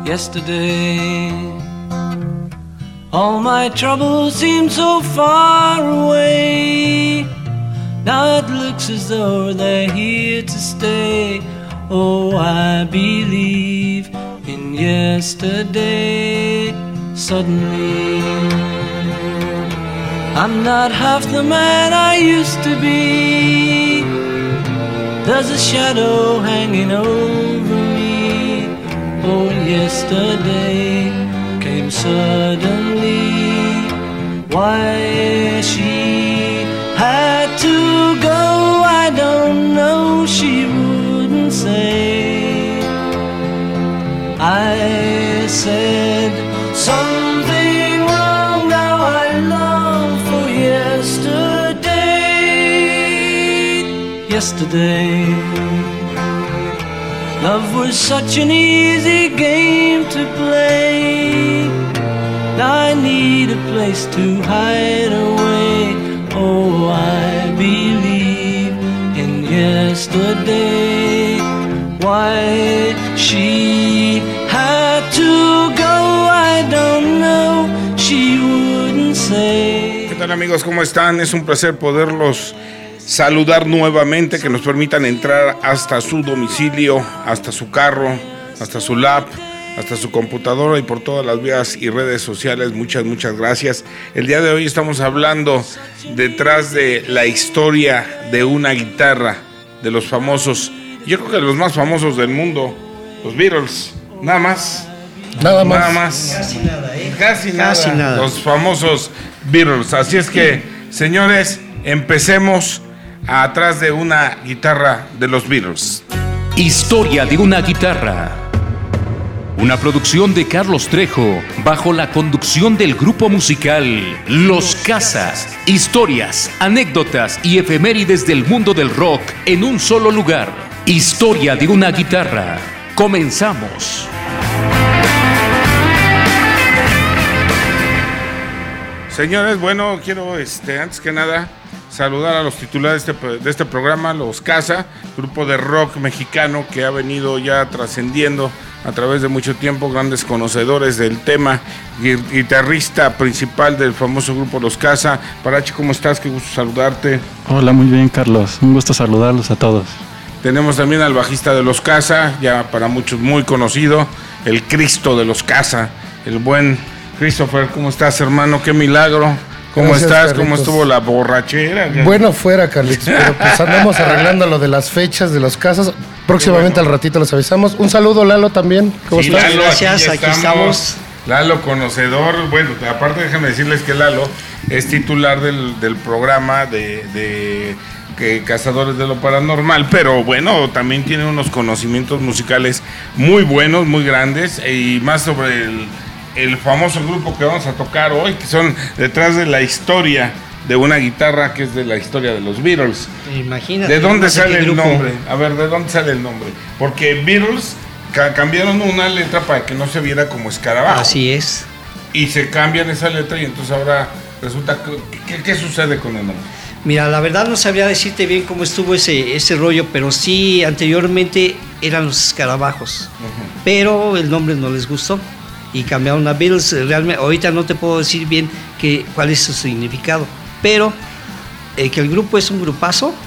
yesterday. All my troubles seem so far away. Now it looks as though they're here to stay. Oh, I believe in yesterday. Suddenly, I'm not half the man I used to be. There's a shadow hanging over me. Oh, yesterday came suddenly. Why she had to go, I don't know, she wouldn't say. I said something wrong, now I long for yesterday. Yesterday, love was such an easy game to play. Now I need a place to hide away. Oh, I believe in yesterday. Why she had to go, I don't know, she wouldn't say. ¿Qué tal, amigos? ¿Cómo están? Es un placer poderlos saludar nuevamente, que nos permitan entrar hasta su domicilio, hasta su carro, hasta su lap, hasta su computadora y por todas las vías y redes sociales. Muchas gracias. El día de hoy estamos hablando detrás de la historia de una guitarra, de los famosos, yo creo que de los más famosos del mundo, los Beatles. Nada más. Casi nada. Los famosos Beatles. Así es que, señores, empecemos atrás de una guitarra de los Beatles. Historia de una guitarra. Una producción de Carlos Trejo bajo la conducción del grupo musical Los Casas. Historias, anécdotas y efemérides del mundo del rock en un solo lugar. Historia de una guitarra. Comenzamos. Señores, bueno, quiero antes que nada saludar a los titulares de este programa, Los Casa, grupo de rock mexicano que ha venido ya trascendiendo a través de mucho tiempo, grandes conocedores del tema, guitarrista principal del famoso grupo Los Casa. Parachi, ¿cómo estás? Qué gusto saludarte. Hola, muy bien, Carlos. Un gusto saludarlos a todos. Tenemos también al bajista de Los Casa, ya para muchos muy conocido, el Cristo de Los Casa, el buen Christopher. ¿Cómo estás, hermano? ¡Qué milagro! ¿Cómo Gracias, estás? Carlitos. ¿Cómo estuvo la borrachera? Bueno, fuera, Carlitos, pero pues andamos arreglando lo de las fechas de Los Casas. Próximamente al ratito les avisamos. Un saludo, Lalo, también. ¿Cómo Sí, estás? Lalo, Gracias, aquí estamos. Lalo, conocedor. Bueno, aparte déjenme decirles que Lalo es titular del programa de Cazadores de lo Paranormal, pero bueno, también tiene unos conocimientos musicales muy buenos, muy grandes, y más sobre el famoso grupo que vamos a tocar hoy, que son detrás de la historia de una guitarra, que es de la historia de los Beatles. Imagínate. ¿De dónde no sé sale qué el grupo. nombre? A ver, ¿de dónde sale el nombre? Porque Beatles cambiaron una letra para que no se viera como escarabajo. Así es. Y se cambian esa letra y entonces ahora resulta ¿qué sucede con el nombre? Mira, la verdad no sabría decirte bien cómo estuvo ese rollo, pero sí, anteriormente eran los escarabajos. Uh-huh. Pero el nombre no les gustó y cambiaron a Beatles. Realmente, ahorita no te puedo decir bien cuál es su significado, pero que el grupo es un grupazo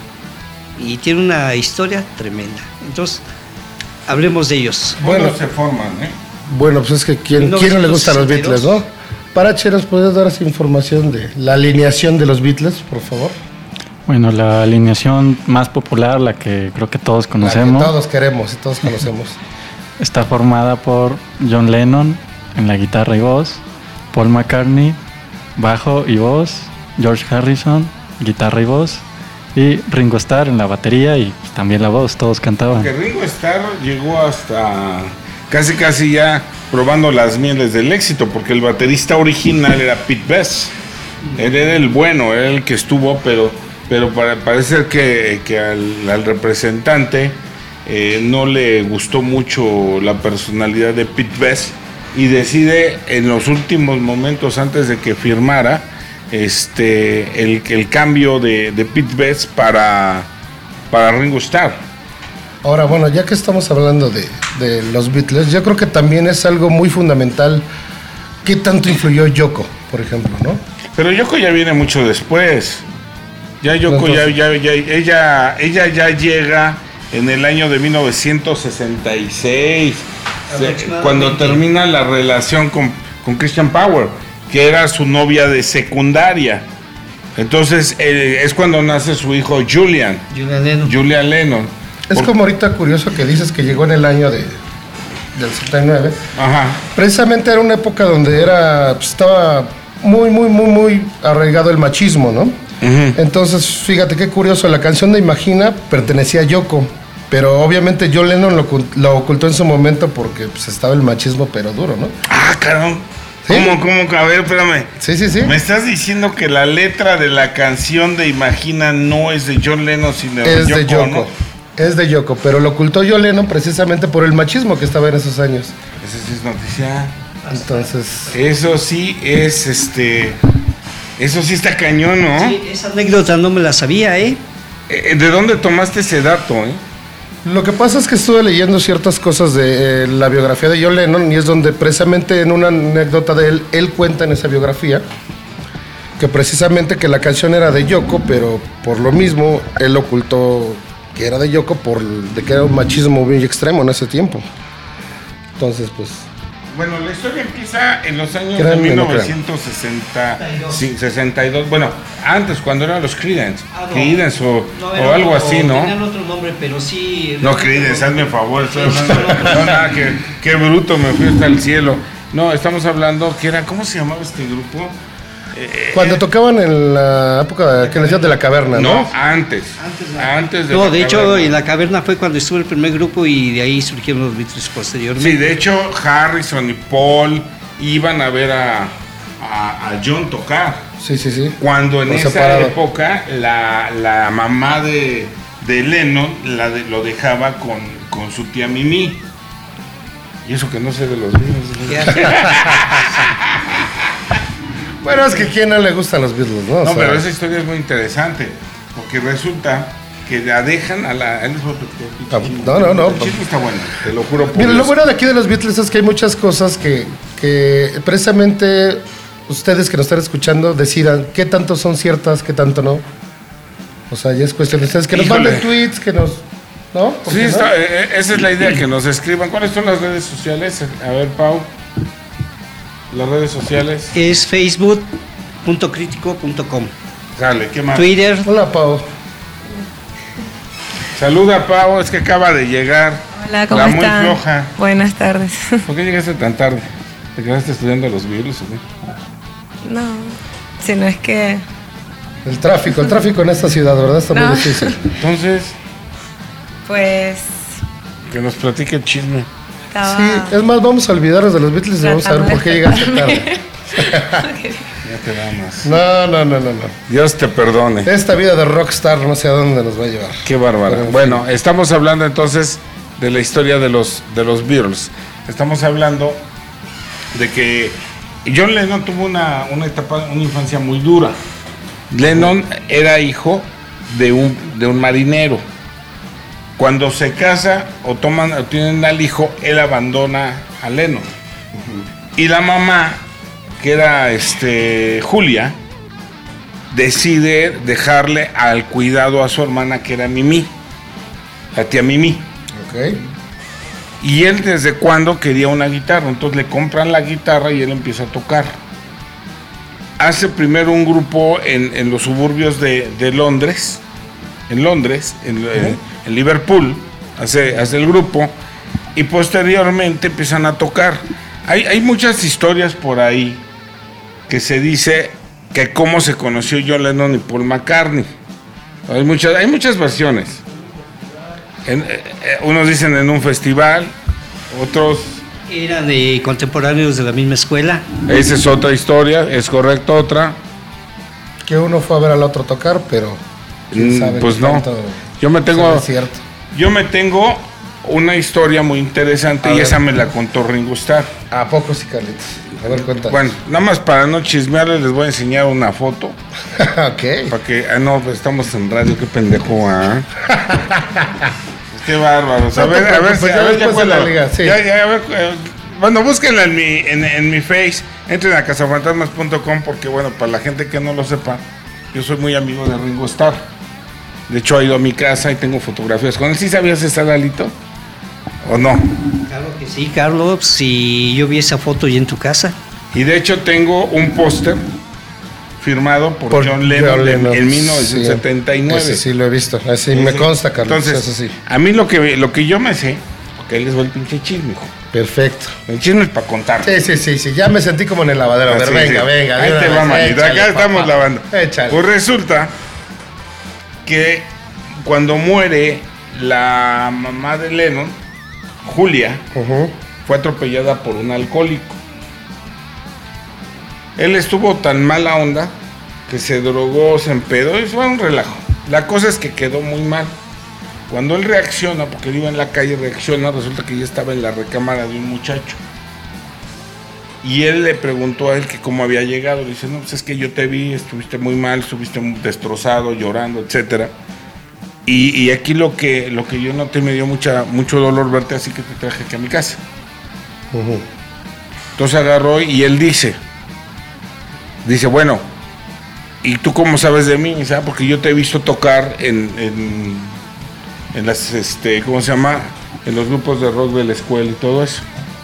y tiene una historia tremenda. Entonces, hablemos de ellos. ¿Cuándo se forman, Bueno, pues es que ¿quién no le gusta a los Beatles, no? Parache, ¿nos podrías dar esa información de la alineación de los Beatles, por favor? Bueno, la alineación más popular, la que creo que todos conocemos, La que todos queremos y todos conocemos. está formada por John Lennon en la guitarra y voz, Paul McCartney, bajo y voz, George Harrison, guitarra y voz, y Ringo Starr en la batería y pues, también la voz, todos cantaban. Porque Ringo Starr llegó hasta casi ya probando las mieles del éxito, porque el baterista original era Pete Best. Él era el bueno, era el que estuvo, pero parece que al representante no le gustó mucho la personalidad de Pete Best y decide en los últimos momentos antes de que firmara el cambio de Pete Best para Ringo Starr. Ahora, bueno, ya que estamos hablando de los Beatles, yo creo que también es algo muy fundamental. ¿Qué tanto influyó Yoko, por ejemplo, no? Pero Yoko ya viene mucho después. Ya Yoko, ella ya llega en el año de 1966, cuando termina la relación con Christian Power, que era su novia de secundaria. Entonces es cuando nace su hijo Julian Lennon. Es como ahorita curioso que dices que llegó en el año del 69. Ajá. Precisamente era una época donde estaba muy arraigado el machismo, ¿no? Uh-huh. Entonces, fíjate qué curioso, la canción de Imagina pertenecía a Yoko, pero obviamente John Lennon lo ocultó en su momento porque pues, estaba el machismo pero duro, ¿no? Ah, caramba. ¿Sí? ¿Cómo? A ver, espérame. Sí. ¿Me estás diciendo que la letra de la canción de Imagina no es de John Lennon, sino de Yoko? Es de Yoko, ¿no? Es de Yoko, pero lo ocultó John Lennon precisamente por el machismo que estaba en esos años. Eso sí es noticia. Entonces... Eso sí es, eso sí está cañón, ¿no? Sí, esa anécdota no me la sabía, ¿eh? ¿De dónde tomaste ese dato, Lo que pasa es que estuve leyendo ciertas cosas de la biografía de John Lennon y es donde precisamente en una anécdota de él cuenta en esa biografía que precisamente que la canción era de Yoko, pero por lo mismo él ocultó que era de Yoko de que era un machismo muy extremo en ese tiempo. Entonces, pues... Bueno, la historia empieza en los años de 1962. Bueno, antes, cuando eran los Creedence. No. Creedence o algo así, ¿no? Tenían otro nombre, pero sí... No, Creedence, hazme un favor. Estoy hablando, no, nada, qué bruto, me fui hasta el cielo. No, estamos hablando, ¿cómo se llamaba este grupo? Cuando tocaban en la época que decían de la caverna, ¿no? No, antes de no, de hecho, en la caverna fue cuando estuvo el primer grupo y de ahí surgieron los Beatles posteriormente. Sí, de hecho, Harrison y Paul iban a ver a John tocar. Sí. Cuando en esa época la mamá de Lennon lo dejaba con su tía Mimi. Y eso que no sé de los niños. Bueno, es que a quién no le gustan los Beatles, ¿no? No, pero esa historia es muy interesante, porque resulta que la dejan a la... No. El chisme está bueno, te lo juro. Mira, lo bueno de aquí de los Beatles es que hay muchas cosas que precisamente ustedes que nos están escuchando decidan qué tanto son ciertas, qué tanto no. O sea, ya es cuestión de ustedes que nos manden tweets, que nos... ¿No? Sí, esa es la idea, que nos escriban. ¿Cuáles son las redes sociales? A ver, Pau. Las redes sociales. Es facebook.critico.com. Dale, ¿qué más? Twitter. Hola, Pau. Saluda, Pau, es que acaba de llegar. Hola, ¿cómo están? Muy floja. Buenas tardes. ¿Por qué llegaste tan tarde? ¿Te quedaste estudiando los Beatles o qué? No, si no es que... El tráfico en esta ciudad, ¿verdad? Está muy difícil. Entonces... Pues... Que nos platique el chisme. Sí, es más, vamos a olvidarnos de los Beatles y vamos a ver por qué llegaste tarde. Ya te da más. No. Dios te perdone. Esta vida de rockstar no sé a dónde nos va a llevar. Qué bárbaro. Bueno, estamos hablando entonces de la historia de los Beatles. Estamos hablando de que John Lennon tuvo una infancia muy dura. Lennon era hijo de un marinero. Cuando se casa o tienen al hijo, él abandona a Lennon. Y la mamá, que era Julia, decide dejarle al cuidado a su hermana, que era Mimi, la tía Mimi. Okay. Y él desde cuando quería una guitarra, entonces le compran la guitarra y él empieza a tocar. Hace primero un grupo en los suburbios de Londres, en Liverpool, hace el grupo, y posteriormente empiezan a tocar. Hay muchas historias por ahí que se dice que cómo se conoció John Lennon y Paul McCartney. Hay muchas versiones. Unos dicen en un festival, otros... Eran de contemporáneos de la misma escuela. Esa es otra historia, es correcto, otra. Que uno fue a ver al otro tocar, pero... Pues no. Yo me tengo una historia muy interesante y esa me la contó Ringo Starr. ¿A poco sí, Carlitos? A ver, cuéntanos. Bueno, nada más para no chismearles, les voy a enseñar una foto. Ok. Para que... no, pues estamos en radio, qué pendejo, Qué bárbaros. A No te ver, a ver, preocupes, a ver, después ya de la cuando- liga, sí. ya, a ver, bueno, búsquenla en mi Face, entren a cazafantasmas.com porque, bueno, para la gente que no lo sepa, yo soy muy amigo de Ringo Starr. De hecho, ha ido a mi casa y tengo fotografías con él. ¿Sí sabías esa, Lalito? ¿O no? Claro que sí, Carlos. Si yo vi esa foto ya en tu casa. Y de hecho tengo un póster firmado por John Lennon, en 1979. Sí, ese sí lo he visto. Así me consta, Carlos. Entonces, eso sí. a mí lo que yo me sé, porque ahí les va el pinche chisme, hijo. Perfecto. El chisme es para contar. Sí. Ya me sentí como en el lavadero. A ver, Sí, venga, sí. venga. Ahí de te una va, vez, manito. échale, Acá estamos papá. lavando. Échale. Pues resulta que cuando muere la mamá de Lennon, Julia, Ujú. fue atropellada por un alcohólico. Él estuvo tan mala onda que se drogó, se empedó y fue un relajo. La cosa es que quedó muy mal. Cuando él reacciona, porque él iba en la calle, reacciona, resulta que ya estaba en la recámara de un muchacho. Y él le preguntó a él que cómo había llegado. Le dice, no, pues es que yo te vi, estuviste muy mal, estuviste muy destrozado, llorando, etcétera. Y aquí lo que yo noté, me dio mucho dolor verte, así que te traje aquí a mi casa. Ujú. Entonces agarró y él dice, bueno, ¿y tú cómo sabes de mí? Dice, porque yo te he visto tocar en las, ¿cómo se llama? En los grupos de rock de la escuela y todo eso.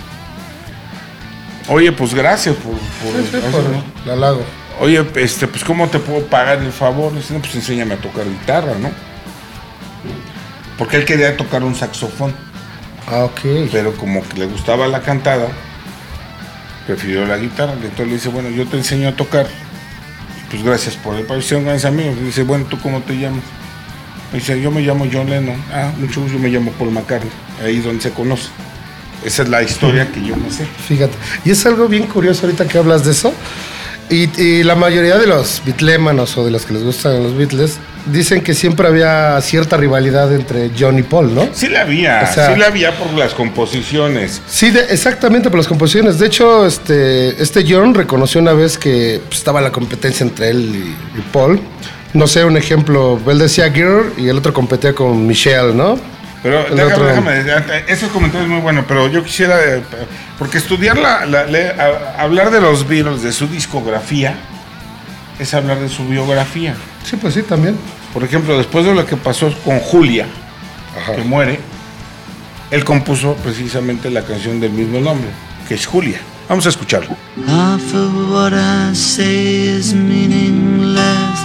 Oye, pues gracias por Sí, eso, por ¿no? el halago. Oye, pues ¿cómo te puedo pagar el favor? Dice, no, pues enséñame a tocar guitarra, ¿no? Porque él quería tocar un saxofón, Ah, ok. pero como que le gustaba la cantada, prefirió la guitarra. Entonces le dice, bueno, yo te enseño a tocar. Pues gracias por el pareció grandes amigos. Dice, bueno, ¿tú cómo te llamas? Dice, yo me llamo John Lennon. Ah, mucho gusto, yo me llamo Paul McCartney. Ahí es donde se conoce. Esa es la historia que yo me sé. Fíjate. Y es algo bien curioso ahorita que hablas de eso. Y la mayoría de los bitlémanos o de los que les gustan los Beatles dicen que siempre había cierta rivalidad entre John y Paul, ¿no? Sí la había, O sea, sí la había por las composiciones. Sí, exactamente por las composiciones. De hecho, este John reconoció una vez que pues, estaba la competencia entre él y Paul. No sé, un ejemplo, él decía Girl y el otro competía con Michelle, ¿no? Pero El déjame, esos comentarios muy buenos, pero yo quisiera, porque estudiar hablar de los Beatles, de su discografía, es hablar de su biografía. Sí, pues sí, también. Por ejemplo, después de lo que pasó con Julia, Ajá. que muere, él compuso precisamente la canción del mismo nombre, que es Julia. Vamos a escucharlo. Half of what I say is meaningless,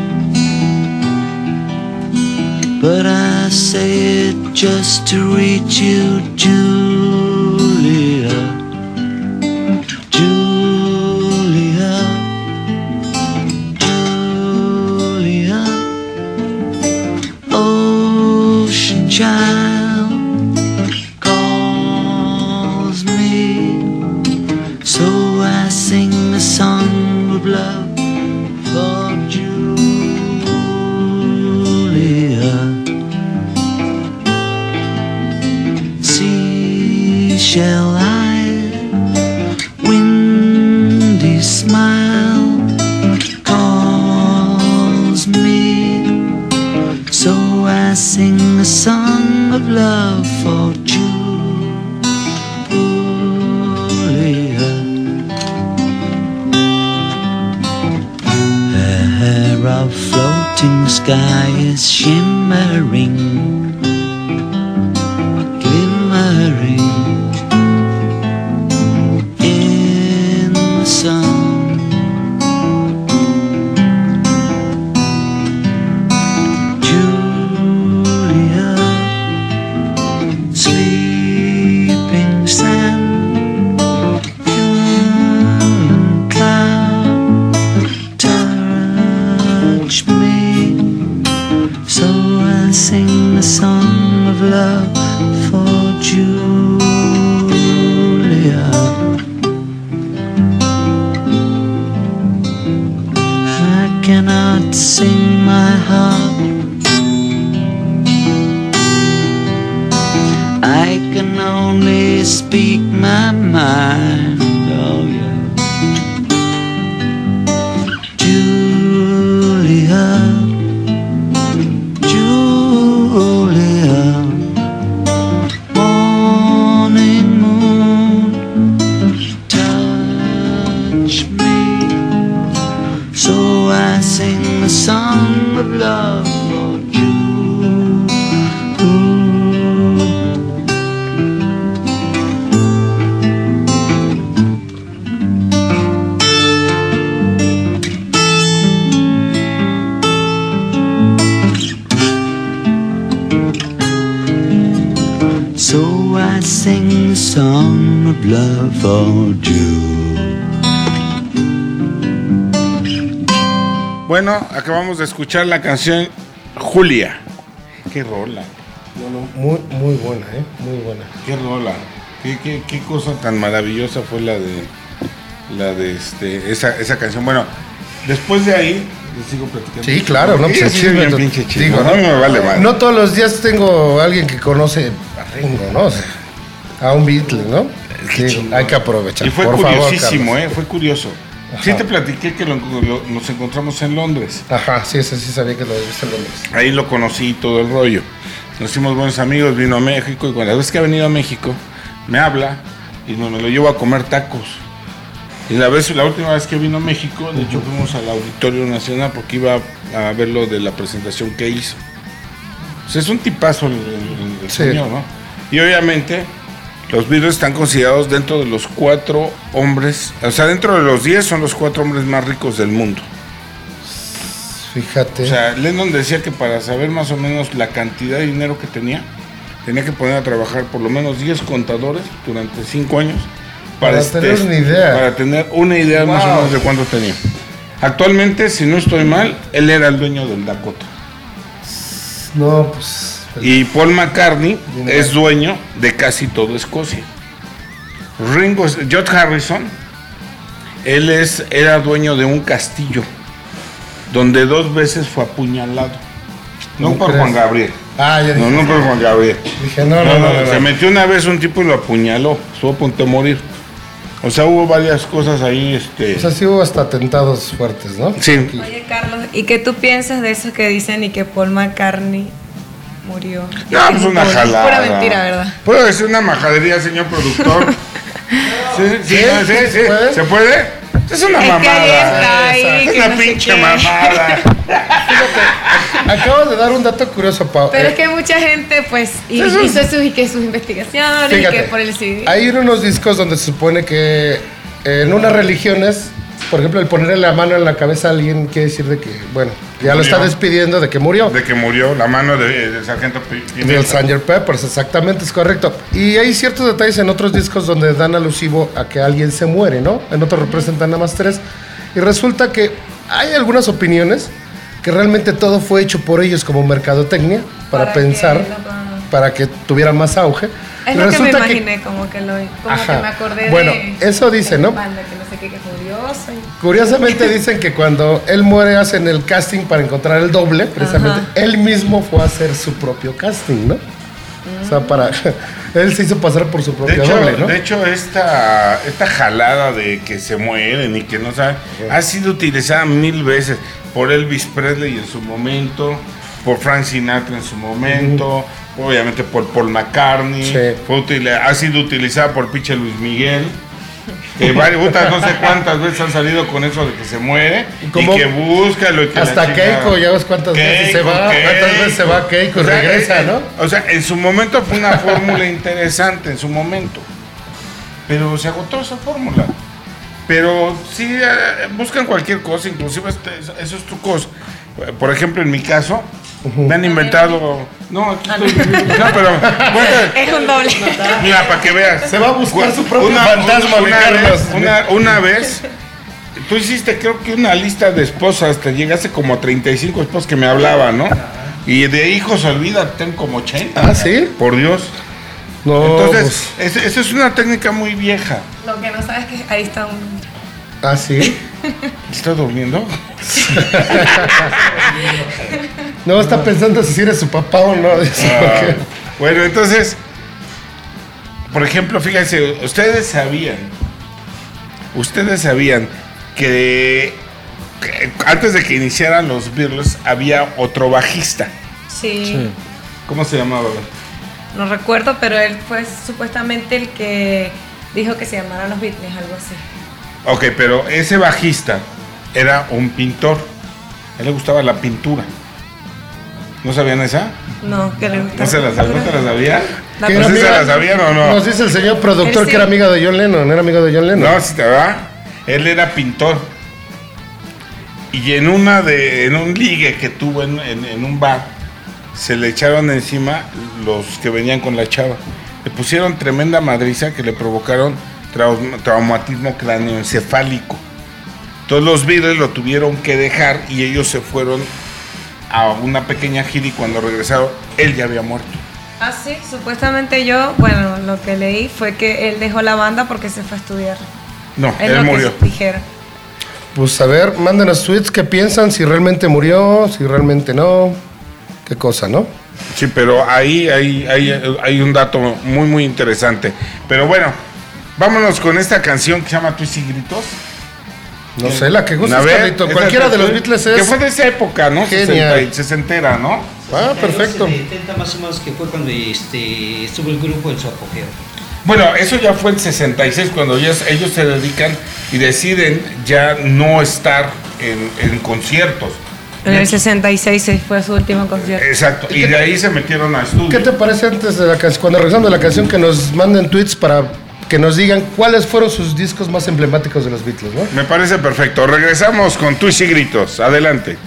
but I say it just to reach you, Julia. Julia, Julia, ocean child calls me, so I sing a song of love for Julia. Seashell eyes, windy smile calls me, so I sing a song of love for Julia. Her hair of floating sky is shimmering, glimmering in the sun. Julia, sleeping sand, human cloud, touch me, so I sing a song of love for Julia. I cannot sing my heart, I can only speak my mind. Oh yeah. Julia, Julia, So I sing the song of love for you. Bueno, acabamos de escuchar la canción Julia. Qué rola. Muy, muy buena, muy buena. Qué rola. Qué cosa tan maravillosa fue la de esa canción. Bueno, después de ahí les sigo platicando. Sí, claro, no, pues sí, bien pinche chido. No me vale mal. No todos los días tengo a alguien que conoce a Ringo, ¿no? O sea, a un Beatle, ¿no? Sí, hay que aprovechar. Y fue por curiosísimo, favor, fue curioso. Ajá. Sí te platiqué que nos encontramos en Londres. Ajá, sí, eso sí sabía que lo viste en Londres. Ahí lo conocí todo el rollo. Nos hicimos buenos amigos, vino a México y cuando la vez que ha venido a México me habla y me lo llevo a comer tacos. Y la última vez que vino a México, de hecho fuimos al Auditorio Nacional porque iba a ver lo de la presentación que hizo. O sea, es un tipazo el Sí. señor, ¿no? Y obviamente los Beatles están considerados dentro de los 4 hombres, o sea, dentro de los 10 son los 4 hombres más ricos del mundo. Fíjate. O sea, Lennon decía que para saber más o menos la cantidad de dinero que tenía que poner a trabajar por lo menos 10 contadores durante 5 años Para tener una idea. Para tener una idea más o menos de cuánto tenía. Actualmente, si no estoy mal, él era el dueño del Dakota. No, pues. Y Paul McCartney es dueño de casi todo Escocia. George Harrison, era dueño de un castillo donde 2 veces fue apuñalado. No por Juan Gabriel. Ah, ya dije. No por Juan Gabriel. Dije, no. Se metió una vez un tipo y lo apuñaló. Estuvo a punto de morir. O sea, hubo varias cosas ahí. O sea, sí hubo hasta atentados fuertes, ¿no? Sí. Oye, Carlos, ¿y qué tú piensas de eso que dicen y que Paul McCartney murió? No, pues una jalada. Pura mentira, ¿verdad? ¿Puedo decir una majadería, señor productor? Sí. ¿Se puede? Es una Es que ahí está, mamada. ahí, Es que una no sé pinche qué. mamada. Acabas de dar un dato curioso, Pau. Pero es que mucha gente, pues, hizo sus investigaciones Fíjate, y que por el CD. hay unos discos donde se supone que en unas religiones, por ejemplo, el ponerle la mano en la cabeza a alguien quiere decir de que, bueno, ya lo está despidiendo de que murió. De que murió la mano del sargento Pimienta. Del Sgt. Peppers, exactamente, es correcto. Y hay ciertos detalles en otros discos donde dan alusivo a que alguien se muere, ¿no? En otros representan nada más 3. Y resulta que hay algunas opiniones que realmente todo fue hecho por ellos como mercadotecnia, para pensar, para que tuviera más auge. Es Y lo que me resulta imaginé, como que me acordé bueno, de... eso dice, ¿no? Banda, que no sé qué, que es curioso. Curiosamente dicen que cuando él muere hacen el casting para encontrar el doble, precisamente. Ajá. Él mismo fue a hacer su propio casting, ¿no? O sea, él se hizo pasar por su propio doble, ¿no? De hecho, esta jalada de que se mueren y que no saben, ha sido utilizada 1000 veces por Elvis Presley en su momento, por Frank Sinatra en su momento, obviamente por Paul McCartney, Sí. Ha sido utilizada por pinche Luis Miguel. No sé cuántas veces han salido con eso de que se muere y que búscalo y que hasta Keiko, ya ves cuántas veces se va, cuántas veces se va Keiko y regresa, ¿no? O sea, en su momento fue una fórmula interesante, en su momento. Pero se agotó esa fórmula. Pero sí, buscan cualquier cosa, inclusive esos trucos. Por ejemplo, en mi caso, me han inventado... No, aquí estoy... No, pero... Es un doble. Mira, para que veas. Se va a buscar su propio fantasma, mi Carlos. Una vez, tú hiciste creo que una lista de esposas, te llegaste como a 35 esposas que me hablaban, ¿no? Y de hijos, olvídate, tengo como 80. ¿Ah, sí? Por Dios. No, entonces, esa es una técnica muy vieja. Lo que no sabes es que ahí está un... ¿Ah, sí? ¿Estás durmiendo? No, está pensando si eres su papá o no. Bueno, entonces, por ejemplo, fíjense, ustedes sabían que antes de que iniciaran los Beatles había otro bajista. Sí. ¿Cómo se llamaba? No recuerdo, pero él fue supuestamente el que dijo que se llamaran los Beatles, algo así. Ok, pero ese bajista era un pintor. A él le gustaba la pintura. ¿No sabían esa? No, que le gustaba. ¿No te la sabían? La ¿Qué ¿No era se amiga? la sabían o no? Nos dice el señor productor Él sí. que era amigo de John Lennon. ¿Era amigo de John Lennon? No, sí, ¿verdad? Él era pintor. Y en un ligue que tuvo en un bar, se le echaron encima los que venían con la chava. le pusieron tremenda madriza que le provocaron traumatismo cráneoencefálico. Todos los Beatles lo tuvieron que dejar y ellos se fueron a una pequeña gira y cuando regresaron, él ya había muerto. Ah, sí, supuestamente bueno, lo que leí fue que él dejó la banda porque se fue a estudiar. No, Es él lo murió. que dijeron. Pues a ver, mándenos tweets qué piensan, si realmente murió, si realmente no, qué cosa, ¿no? Sí, pero ahí hay un dato muy, muy interesante. Pero bueno, vámonos con esta canción que se llama Twist y Gritos. No sé, la que gusta, A ver, Carlito. esa Cualquiera de los que Beatles es... que fue de esa época, ¿no? Genial. 60, ¿no? Ah, perfecto. 70 más o menos, que fue cuando estuvo el grupo en su apogeo. Bueno, eso ya fue en 66, cuando ellos se dedican y deciden ya no estar en conciertos. En el 66 fue su último concierto. Exacto, y de ahí se metieron a estudio. ¿Qué te parece antes de la canción, cuando regresamos de la canción, que nos manden tweets para que nos digan cuáles fueron sus discos más emblemáticos de los Beatles, ¿no? Me parece perfecto. Regresamos con Twist y Gritos. Adelante.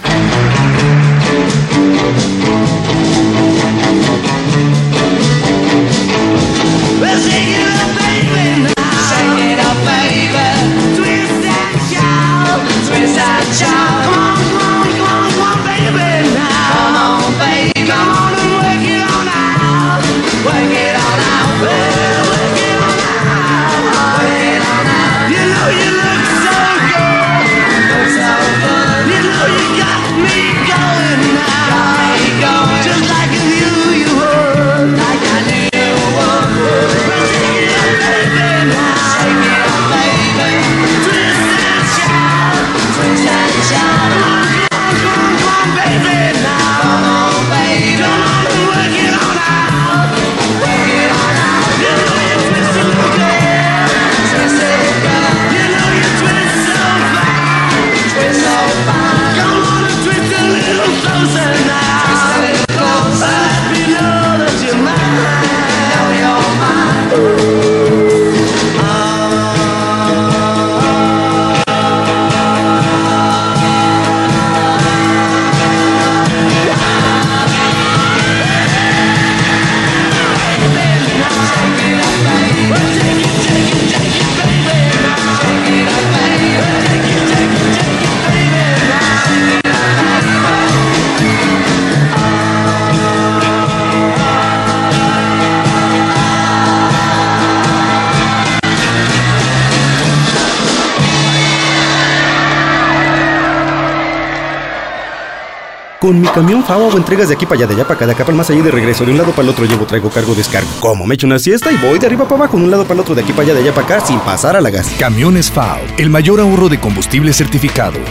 Con mi camión FAO hago entregas de aquí para allá, de allá para acá, de acá para el más allá y de regreso. De un lado para el otro llevo, traigo, cargo, descargo. Como me echo una siesta y voy de arriba para abajo, de un lado para el otro, de aquí para allá, de allá para acá, sin pasar a la gas. Camiones FAO, el mayor ahorro de combustible certificado.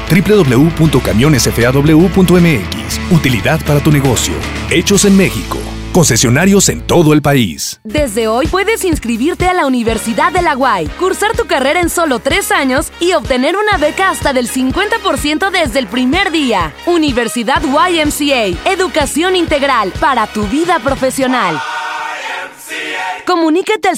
www.camionesfaw.mx. Utilidad para tu negocio. Hechos en México. Concesionarios en todo el país. Desde hoy puedes inscribirte a la Universidad de la UAI, cursar tu carrera en solo 3 años y obtener una beca hasta del 50% desde el primer día. Universidad YMCA, educación integral para tu vida profesional. Comunícate al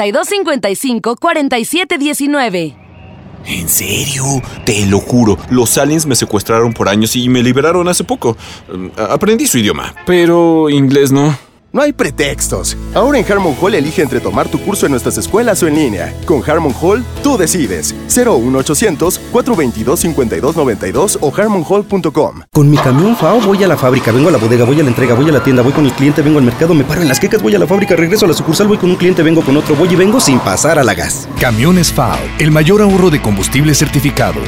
5255-4719. ¿En serio? Te lo juro, los aliens me secuestraron por años y me liberaron hace poco. Aprendí su idioma, pero inglés no. No hay pretextos. Ahora en Harmon Hall elige entre tomar tu curso en nuestras escuelas o en línea. Con Harmon Hall, tú decides. 01800-422-5292 o harmonhall.com. Con mi camión FAO voy a la fábrica, vengo a la bodega, voy a la entrega, voy a la tienda, voy con el cliente, vengo al mercado, me paro en las quecas, voy a la fábrica, regreso a la sucursal, voy con un cliente, vengo con otro, voy y vengo sin pasar a la gas. Camiones FAO, el mayor ahorro de combustible certificado.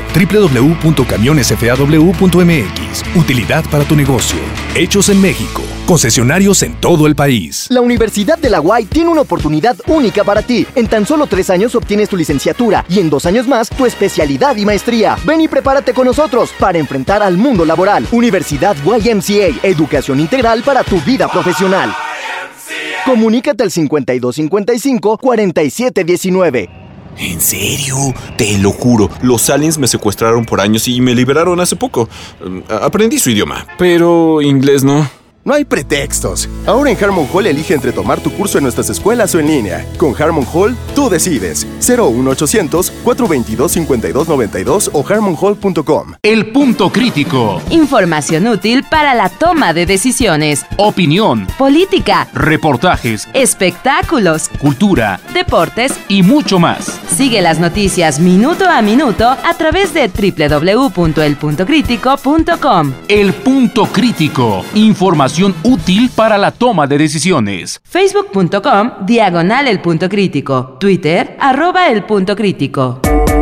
www.camionesfaw.mx. Utilidad para tu negocio. Hechos en México. Concesionarios en todo el país. La Universidad de la UAI tiene una oportunidad única para ti. En tan solo 3 años obtienes tu licenciatura y en 2 años más tu especialidad y maestría. Ven y prepárate con nosotros para enfrentar al mundo laboral. Universidad YMCA, educación integral para tu vida profesional. Comunícate al 5255-4719. ¿En serio? Te lo juro, los aliens me secuestraron por años y me liberaron hace poco. Aprendí su idioma, pero inglés no. No hay pretextos. Ahora en Harmon Hall elige entre tomar tu curso en nuestras escuelas o en línea. Con Harmon Hall, tú decides. 01800-422-5292 o harmonhall.com. El punto crítico. Información útil para la toma de decisiones. Opinión. Política. Reportajes. Espectáculos. Cultura. Deportes. Y mucho más. Sigue las noticias minuto a minuto a través de www.elpuntocritico.com. El punto crítico. Información útil para la toma de decisiones. Facebook.com/El Punto Crítico. Twitter @El Punto Crítico.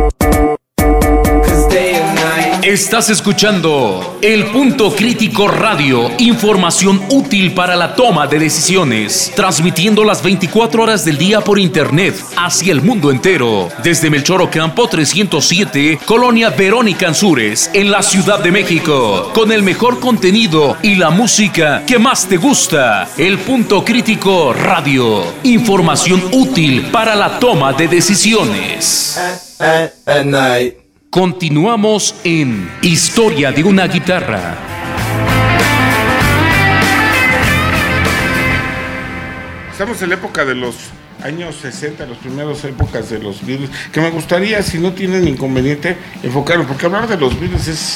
Estás escuchando El Punto Crítico Radio, información útil para la toma de decisiones, transmitiendo las 24 horas del día por internet hacia el mundo entero, desde Melchor Ocampo 307, Colonia Verónica Ansúrez, en la Ciudad de México, con el mejor contenido y la música que más te gusta. El Punto Crítico Radio, información útil para la toma de decisiones. At night. Continuamos en Historia de una Guitarra. Estamos en la época de los años 60, las primeras épocas de los Beatles, que me gustaría, si no tienen inconveniente, enfocarnos, porque hablar de los Beatles es...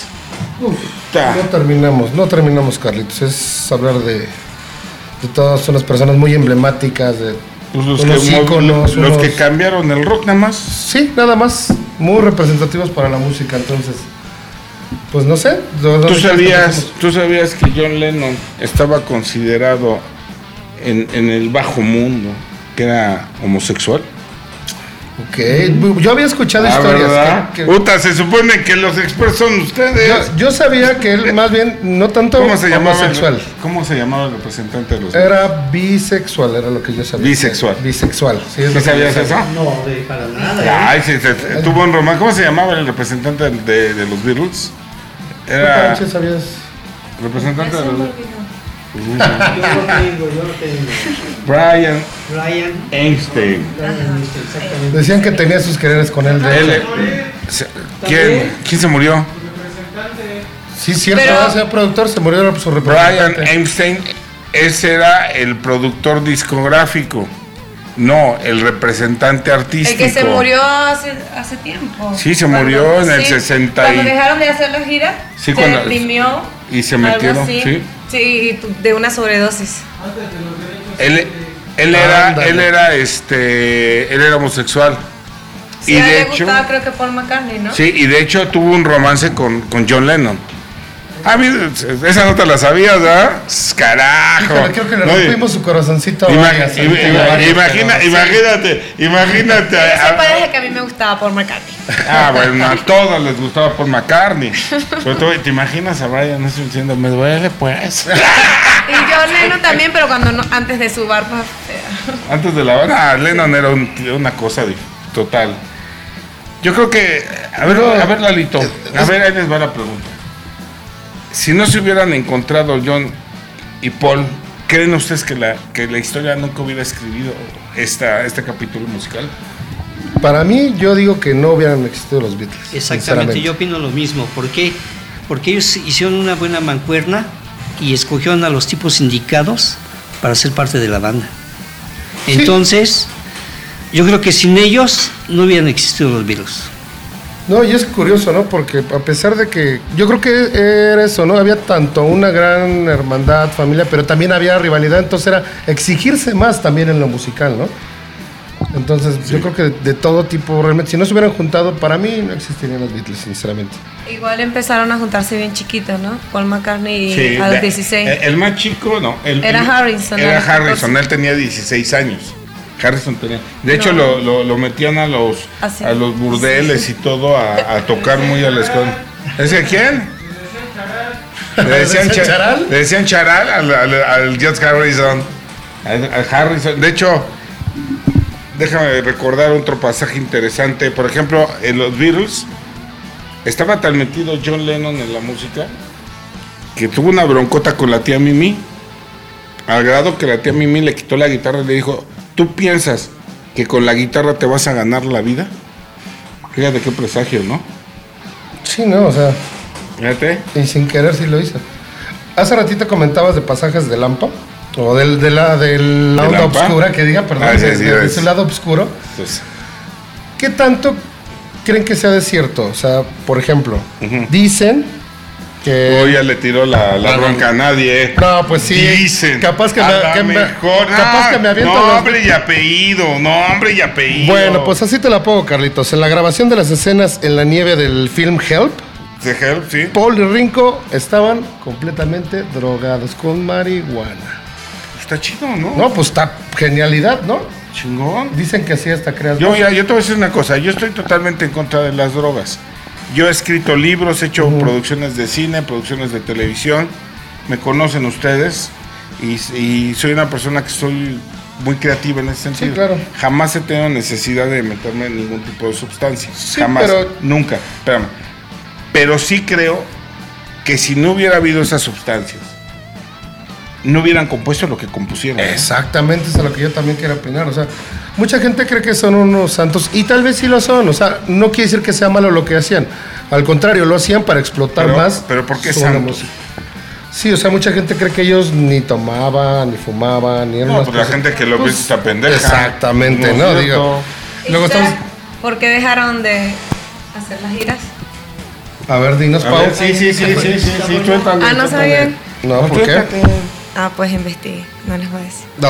No terminamos, Carlitos, es hablar de todas unas personas muy emblemáticas, de pues los que cambiaron el rock nada más. Sí, nada más, muy representativos para la música, entonces, pues no sé. ¿Tú sabías que John Lennon estaba considerado en el bajo mundo que era homosexual? Ok, yo había escuchado historias Puta, se supone que los expertos son ustedes. Yo sabía que él más bien no tanto homosexual. ¿Cómo se llamaba el representante de los Era bisexual, era lo que yo sabía. Bisexual. ¿Sí sabías eso? No, para nada. Ay, sí, tuvo un romance. ¿Cómo se llamaba el representante de los Beatles? Era... ¿Sabías? Representante de los Beatles. Yo lo tengo. Brian Epstein. Decían que tenía sus quereres con él. ¿Quién se murió? Sí, cierto, ese productor se murió su representante. Brian Epstein, ese era el productor discográfico. No, el representante artístico. El que se murió hace tiempo. Sí, se murió en el 60. Cuando dejaron de hacer la gira, se deprimió. Y se metieron, sí. Sí, de una sobredosis. Él era homosexual. Sí, y a él de le hecho, gustaba, creo que Paul McCartney, ¿no? Sí, y de hecho tuvo un romance con John Lennon. A mí, esa no te la sabías, ¿verdad? Carajo. Híjole, creo que le rompimos su corazoncito. Imagínate. Eso parece que a mí me gustaba Paul McCartney. Bueno, a todos les gustaba Paul McCartney. Pero tú, ¿te imaginas a Brian diciendo, me duele pues? Y John Lennon también, pero antes de su barba fea. Antes de la barba, Lennon era una cosa total. Yo creo que, a ver Lalito, ahí les va la pregunta. Si no se hubieran encontrado John y Paul, ¿creen ustedes que la historia nunca hubiera escribido este capítulo musical? Para mí, yo digo que no hubieran existido los Beatles. Exactamente, yo opino lo mismo. ¿Por qué? Porque ellos hicieron una buena mancuerna y escogieron a los tipos indicados para ser parte de la banda. Entonces, yo creo que sin ellos no hubieran existido los Beatles. No, y es curioso, ¿no? Porque a pesar de que... Yo creo que era eso, ¿no? Había tanto una gran hermandad, familia, pero también había rivalidad, entonces era exigirse más también en lo musical, ¿no? Entonces, yo creo que de todo tipo, realmente, si no se hubieran juntado, para mí no existirían los Beatles, sinceramente. Igual empezaron a juntarse bien chiquitos, ¿no? Paul McCartney a los 16. El más chico, no. Era Harrison. Era Harrison, él tenía 16 años. Harrison tenía. De hecho, lo metían a los burdeles y todo a tocar muy a la escuela. ¿Ese quién? Le decían charal al George Harrison. Al Harrison. De hecho, déjame recordar otro pasaje interesante. Por ejemplo, en los Beatles estaba tan metido John Lennon en la música que tuvo una broncota con la tía Mimi, al grado que la tía Mimi le quitó la guitarra y le dijo: ¿tú piensas que con la guitarra te vas a ganar la vida? Fíjate qué presagio, ¿no? Sí, no, o sea... Fíjate. Y sin querer sí lo hizo. Hace ratito comentabas de pasajes de Lampa, o de la onda Lampa? oscura, que diga, perdón, de su lado oscuro. Pues, ¿Qué tanto creen que sea de cierto? O sea, por ejemplo, dicen que... Hoy ya le tiró la bronca a nadie. No, pues sí. Dicen. Capaz que mejor. capaz que me aviento Nombre y apellido. Nombre y apellido. Bueno, pues así te la pongo, Carlitos. En la grabación de las escenas en la nieve del film Help, sí. Paul y Ringo estaban completamente drogados con marihuana. Está chido, ¿no? No, pues está genialidad, ¿no? Chingón. Dicen que así hasta creas. Yo te voy a decir una cosa. Yo estoy totalmente en contra de las drogas. Yo he escrito libros, he hecho producciones de cine, producciones de televisión. Me conocen ustedes. Y soy una persona que soy muy creativa en ese sentido. Sí, claro. Jamás he tenido necesidad de meterme en ningún tipo de sustancia. Sí, Jamás. pero... Nunca. Espérame. Pero sí creo que si no hubiera habido esas sustancias, no hubieran compuesto lo que compusieron. Exactamente, es a lo que yo también quiero opinar. O sea, mucha gente cree que son unos santos y tal vez sí lo son. O sea, no quiere decir que sea malo lo que hacían. Al contrario, lo hacían para explotar más. Pero ¿por qué su buena santos? música. Sí, o sea, mucha gente cree que ellos ni tomaban, ni fumaban, ni eran No, unas pues la cosas- gente que lo ve está pendeja. Exactamente, ¿no? es Digo. cierto. Luego estamos. ¿Por qué dejaron de hacer las giras? A ver, dinos, A Pau. ver, sí, suéltale, Ah, ¿no suéltale. sabían? No, ¿por qué? Ah, pues investigué, no les voy a decir. No.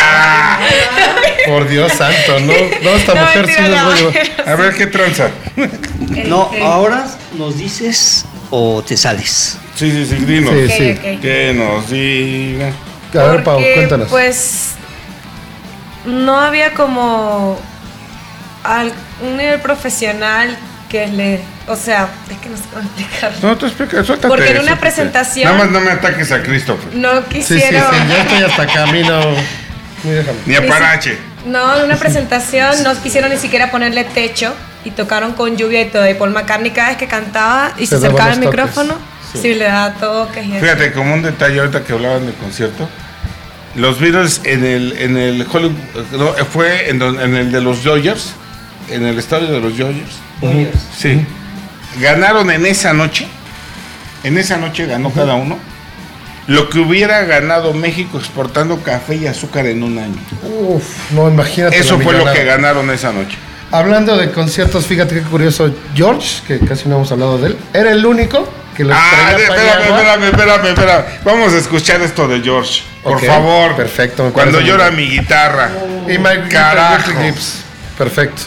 Por Dios santo, no, esta No, mujer sí mentira, nos va a no. llevar. A ver, ¿qué tranza? No, ahora nos dices o te sales. Sí, dinos. Sí, sí. Ok. Que nos diga. A ver, Pau, Porque, cuéntanos. pues no había como un nivel profesional que le, o sea, es que no sé cómo explicarlo. No, te explica, suéltate. Porque en una suéltate. presentación- Nada más no me ataques a Christopher. No Sí, sí, sí, quisieron, yo estoy hasta acá, a mí no. Ni déjame. Ni a Parache. no, en una presentación no quisieron ni siquiera ponerle techo y tocaron con lluvia y todo. Y Paul McCartney cada vez que cantaba y se Se daba acercaba los al toques. micrófono, sí le daba toques y eso. Fíjate, como un detalle ahorita que hablaban del concierto. Los Beatles en el Hollywood, no, fue en el de los Dodgers, en el estadio de los Dodgers. Sí. Ganaron en esa noche ganó cada uno lo que hubiera ganado México exportando café y azúcar en un año. Uf, no, imagínate. Eso la fue lo millonada. que ganaron esa noche. Hablando de conciertos, fíjate qué curioso. George, que casi no hemos hablado de él, era el único que los traía Espérame. Vamos a escuchar esto de George. Por Ok, favor. perfecto, me Cuando parece llora muy mi guitarra. Y Mike Carajo. Gibbs. Perfecto.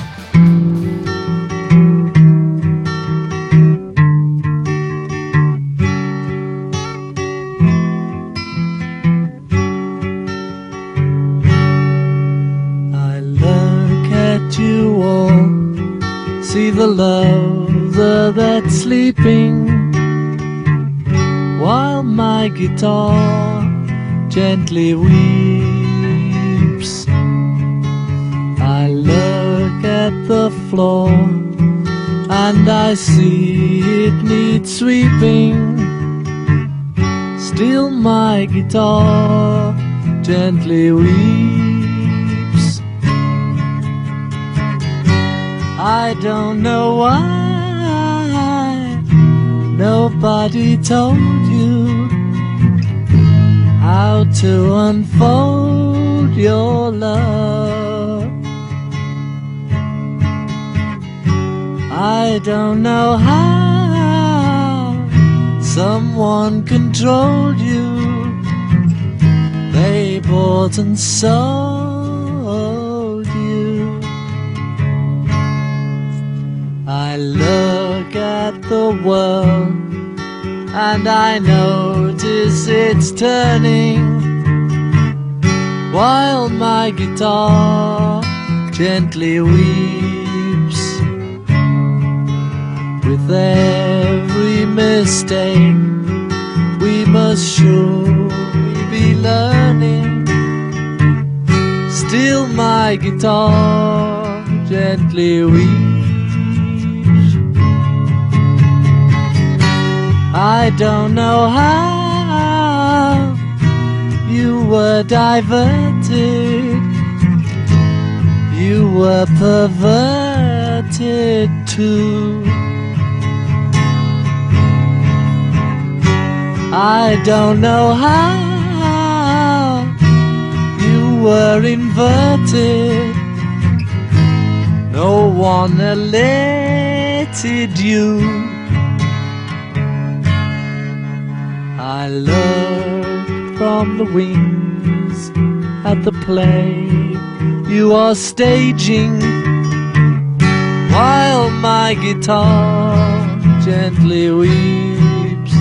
I look at you all, see the lover that's sleeping, while my guitar gently weeps. I look at the floor and I see it needs sweeping. Still my guitar gently weeps. I don't know why nobody told you how to unfold your love. I don't know how someone controlled you. They bought and sold you. I look at the world and I notice it's turning, while my guitar gently weeps. With every mistake we must surely be learning. Still my guitar gently weeps. I don't know how you were diverted, you were perverted too. I don't know how you were inverted. No one elected you. I learned from the wings at the play you are staging, while my guitar gently weeps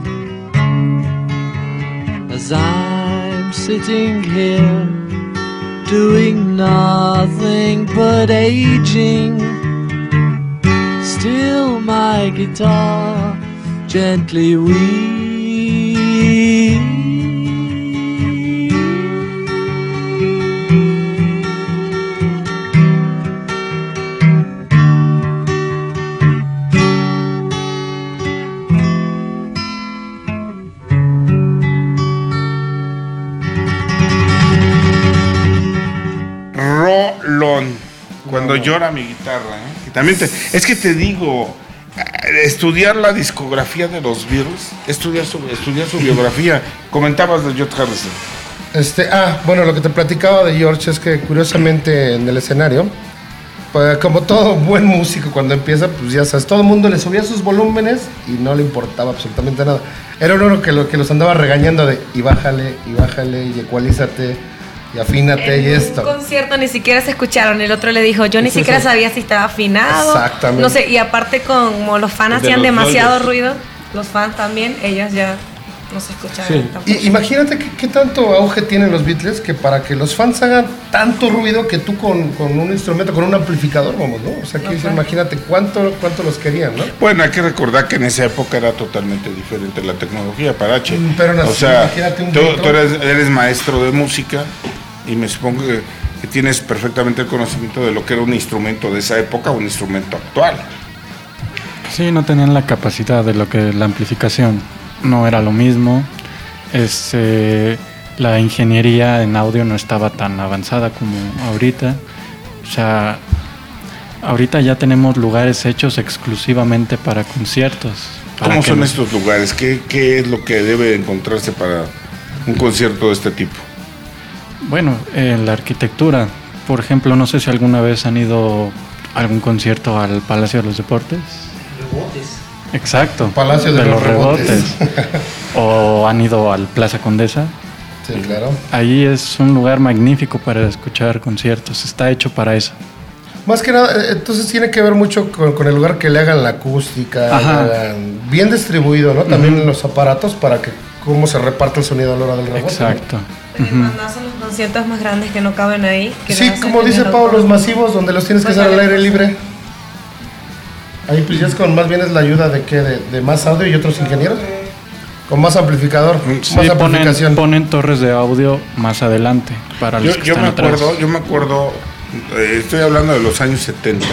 as I'm sitting here doing nothing but aging. Still my guitar gently weeps. Cuando llora mi guitarra, ¿eh? Y también es que te digo, estudiar la discografía de los Beatles, estudiar su biografía. Comentabas de George Harrison. Bueno, lo que te platicaba de George es que curiosamente en el escenario, pues, como todo buen músico cuando empieza, pues ya sabes, todo el mundo le subía sus volúmenes y no le importaba absolutamente nada. Era uno que los andaba regañando de y bájale, y ecualízate, y afínate y esto. En un concierto ni siquiera se escucharon. El otro le dijo, yo ni siquiera sabía si estaba afinado. Exactamente. No sé, y aparte como los fans hacían demasiado ruido, los fans también, ellos ya no se escuchaban. Sí. Y imagínate qué tanto auge tienen los Beatles que para que los fans hagan tanto ruido que tú con un instrumento, con un amplificador, vamos, ¿no? O sea, que imagínate cuánto los querían, ¿no? Bueno, hay que recordar que en esa época era totalmente diferente la tecnología, Parache. Pero no, o sea, imagínate tú eres maestro de música y me supongo que tienes perfectamente el conocimiento de lo que era un instrumento de esa época o un instrumento actual. Sí, no tenían la capacidad de lo que la amplificación. No era lo mismo. La ingeniería en audio no estaba tan avanzada como ahorita. O sea, ahorita ya tenemos lugares hechos exclusivamente para conciertos. ¿Cómo son estos lugares? ¿Qué es lo que debe encontrarse para un concierto de este tipo? Bueno, la arquitectura. Por ejemplo, no sé si alguna vez han ido a algún concierto al Palacio de los Deportes. Rebotes. Exacto. Palacio de los Rebotes. O han ido al Plaza Condesa. Sí, claro. Ahí es un lugar magnífico para escuchar conciertos. Está hecho para eso. Más que nada, entonces tiene que ver mucho con el lugar que le hagan la acústica, bien distribuido, ¿no? También los aparatos para que cómo se reparte el sonido a la hora del rebote. Exacto. Además son los conciertos más grandes que no caben ahí. Sí, como dice Pau, los masivos donde los tienes que hacer al aire libre. Ahí pues ya es con más bien es la ayuda de qué, de más audio y otros ingenieros. Con más amplificador, sí, más amplificación. Ponen torres de audio más adelante para los que están atrás. Yo me acuerdo, estoy hablando de los años 70.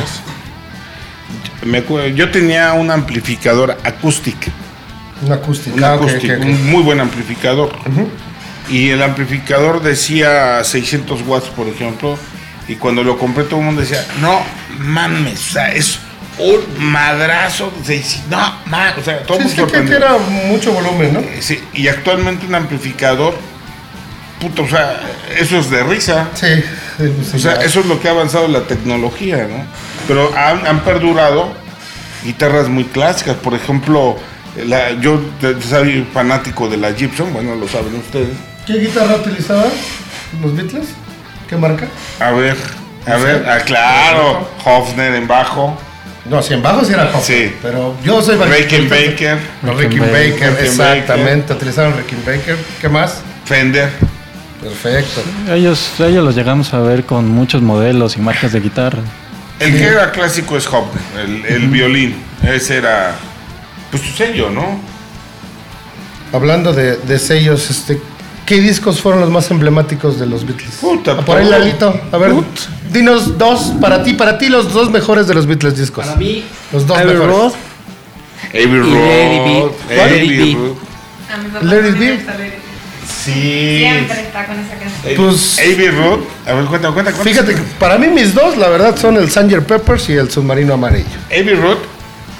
Yo tenía un amplificador acústico. Un acústico. Un muy buen amplificador. Y el amplificador decía 600 watts, por ejemplo. Y cuando lo compré todo el mundo decía, no mames, o sea, es un madrazo. O sea, todo sí, que era mucho volumen, ¿no? Sí, y actualmente un amplificador, puto, o sea, eso es de risa. Sí. O sea, eso es lo que ha avanzado la tecnología, ¿no? Pero han perdurado guitarras muy clásicas. Por ejemplo, yo soy fanático de la Gibson, bueno, lo saben ustedes. ¿Qué guitarra utilizaban los Beatles? ¿Qué marca? A ver, claro, Hofner en bajo. No, si en bajo sí era Hofner. Sí. Pero yo soy Rickenbacker. Rickenbacker, exactamente. Utilizaron Rickenbacker. ¿Qué más? Fender. Perfecto. Ellos los llegamos a ver con muchos modelos y marcas de guitarra. El que era clásico es Hofner, el violín. Ese era, pues, su sello, ¿no? Hablando de sellos, ¿qué discos fueron los más emblemáticos de los Beatles? Por ahí, Lalito. A ver, dinos dos, para ti los dos mejores de los Beatles discos. Para mí, los dos Abbey mejores. Road. Abbey Road. Let It Be. Let It Be. Sí. Siempre está con esa canción. Pues, Abbey Road. A ver, cuenta. Fíjate que para mí mis dos, la verdad, son el Sgt. Peppers y el Submarino Amarillo. Abbey Road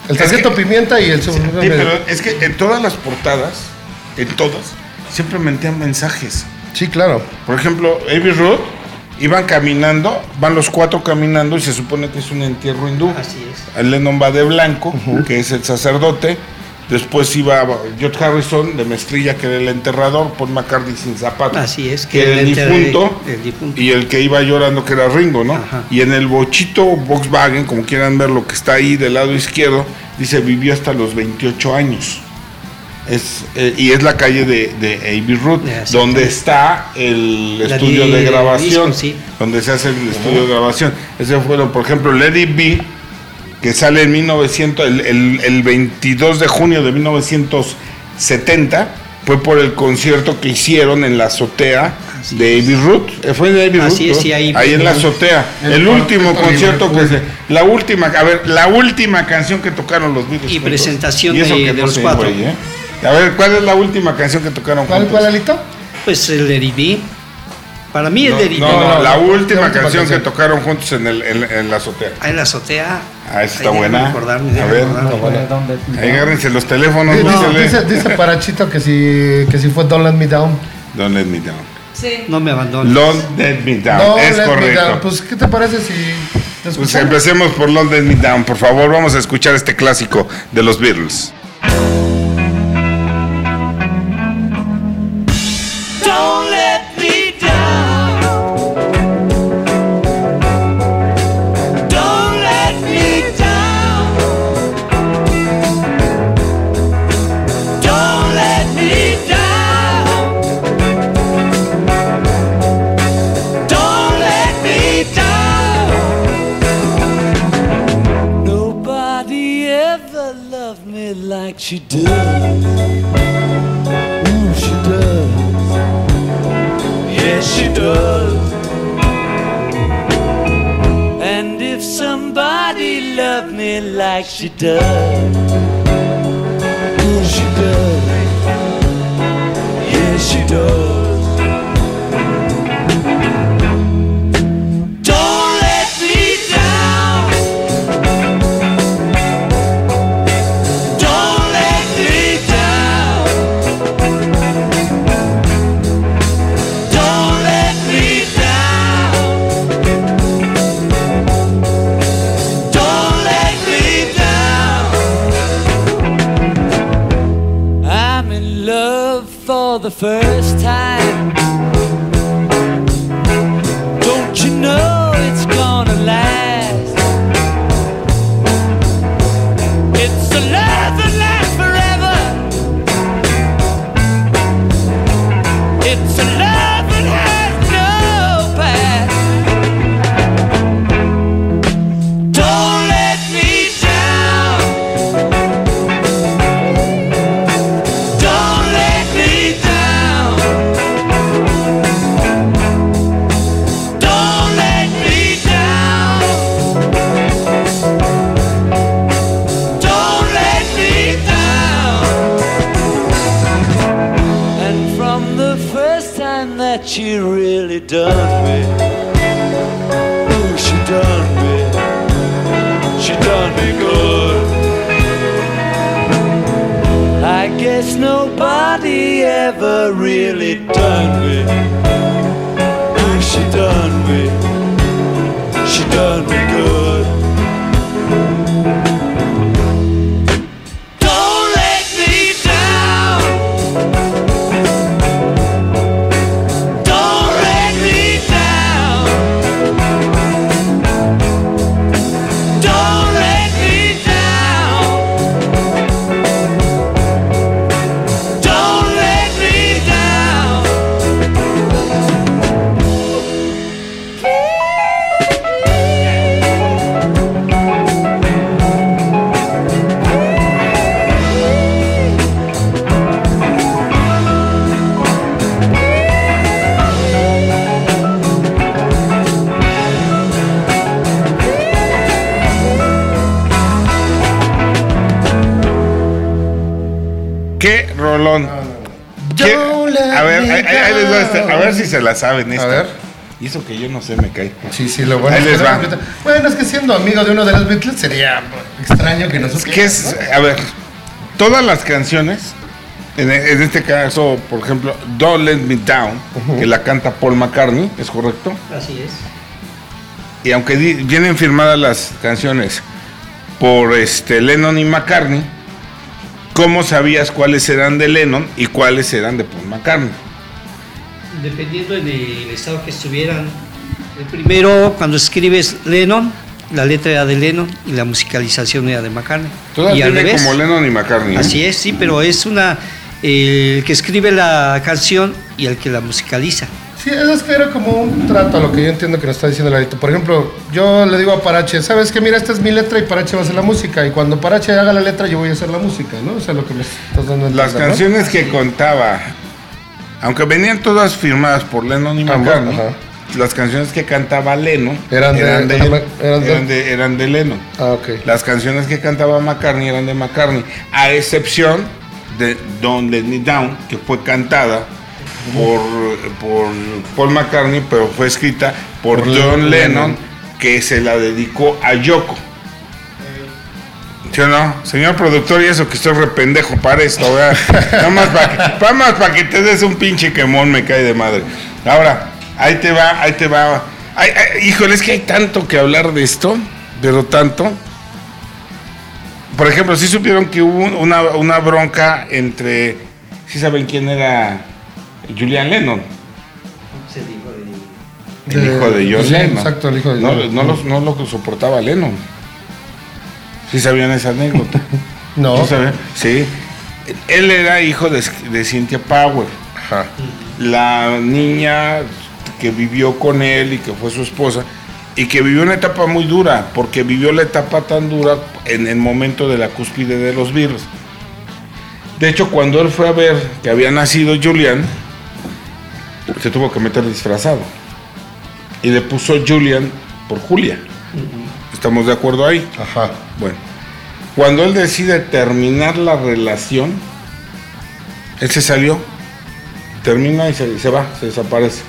El Sargento Pimienta y el Submarino. Sí, pero es que en todas las portadas, siempre metían mensajes. Sí, claro. Por ejemplo, Abbey Road, iban caminando, van los 4 caminando y se supone que es un entierro hindú. Así es. El Lennon va de blanco, que es el sacerdote. Después iba George Harrison de mezclilla, que era el enterrador, Paul McCartney sin zapatos. Así es, que era el difunto, y el que iba llorando, que era Ringo, ¿no? Ajá. Y en el bochito Volkswagen, como quieran ver lo que está ahí del lado izquierdo, dice vivió hasta los 28 años. Y es la calle de Abbey Road, donde está el estudio de grabación, disco, sí. donde se hace el estudio de grabación. Ese fueron, por ejemplo, Let It Be, que sale en el 22 de junio de 1970, fue por el concierto que hicieron en la azotea de Abbey Road. Fue de Abbey Road, Así es, sí, ahí en la azotea. El último concierto la última canción que tocaron los Beatles. Y presentación de los 4. A ver, ¿cuál es la última canción que tocaron juntos? ¿Cuál, Alito? Pues el Let It Be. Para mí es Let It Be. No, la última canción que tocaron juntos en la azotea. En la azotea. Esa está buena. A ver, ahí agárrense los teléfonos. Dice Parachito que si fue Don't Let Me Down. Don't Let Me Down. Sí. No me abandones. Don't Let Me Down. Es correcto. Pues, ¿qué te parece si pues empecemos por Don't Let Me Down, por favor. Vamos a escuchar este clásico de los Beatles. Don't let me down. Don't let me down. Don't let me down. Don't let me down. Nobody ever loved me like she does. She does. Yes, she does. And if somebody loved me like she does, she does. Yes, she does. Don't let me down. Don't let me down. Don't let me down. Don't let me down. I'm in love for the first time. Don't you know it's gonna last? It's a love that lasts forever. It's a love that has no past. Don't let me down. Don't let me down. Don't let me down. Don't let me down. And from the first time that she really done me, ooh, she done me good. I guess nobody ever really done me. Ooh, she done me good. Don't let me down. Don't let me down. Don't let me down. Don't let me down. ¿Qué rolón? A ver, ahí les va a ver si se la saben esta. A ver. Y eso que yo no sé, me cae. Sí, lo bueno. Ahí les va. Bueno, es que siendo amigo de uno de los Beatles sería extraño que no supiera. ¿Qué es? ¿No? A ver, todas las canciones, en este caso, por ejemplo, Don't Let Me Down, que la canta Paul McCartney, ¿es correcto? Así es. Y aunque vienen firmadas las canciones por Lennon y McCartney, ¿cómo sabías cuáles eran de Lennon y cuáles eran de Paul McCartney? Dependiendo del estado que estuvieran. El primero, cuando escribes Lennon, la letra era de Lennon y la musicalización era de McCartney. Todas y al vienen revés. como Lennon y McCartney. Así es, sí, pero es el que escribe la canción y el que la musicaliza. Sí, es que era como un trato a lo que yo entiendo que nos está diciendo Lalito. Por ejemplo, yo le digo a Parache, ¿sabes qué? Mira, esta es mi letra y Parache va a hacer la música. Y cuando Parache haga la letra, yo voy a hacer la música, ¿no? O sea, lo que me estás dando a entender, Las canciones ¿no? que contaba, aunque venían todas firmadas por Lennon y McCartney, las canciones que cantaba Lennon eran de Lennon. Ah, ok. Las canciones que cantaba McCartney eran de McCartney, a excepción de Don't Let Me Down, que fue cantada por Paul McCartney, pero fue escrita por John Lennon, que se la dedicó a Yoko. ¿Sí o no? Señor productor, y eso que estoy rependejo para esto, ¿verdad? Nada más para que te des un pinche quemón, me cae de madre. Ahora, ahí te va. Híjole, es que hay tanto que hablar de esto, pero tanto. Por ejemplo, sí supieron que hubo una bronca entre, ¿sí saben quién era Julian Lennon? El hijo de John Lennon. Exacto, el hijo de John. No lo soportaba Lennon. ¿Sí sabían esa anécdota? No. ¿Sí sabían? Sí. Él era hijo de Cynthia Power. Ajá. La niña que vivió con él y que fue su esposa, y que vivió una etapa muy dura, porque vivió la etapa tan dura en el momento de la cúspide de los Beatles. De hecho, cuando él fue a ver que había nacido Julian, se tuvo que meter disfrazado. Y le puso Julian por Julia. ¿Estamos de acuerdo ahí? Ajá. Bueno, cuando él decide terminar la relación, él se salió, termina y se va, se desaparece.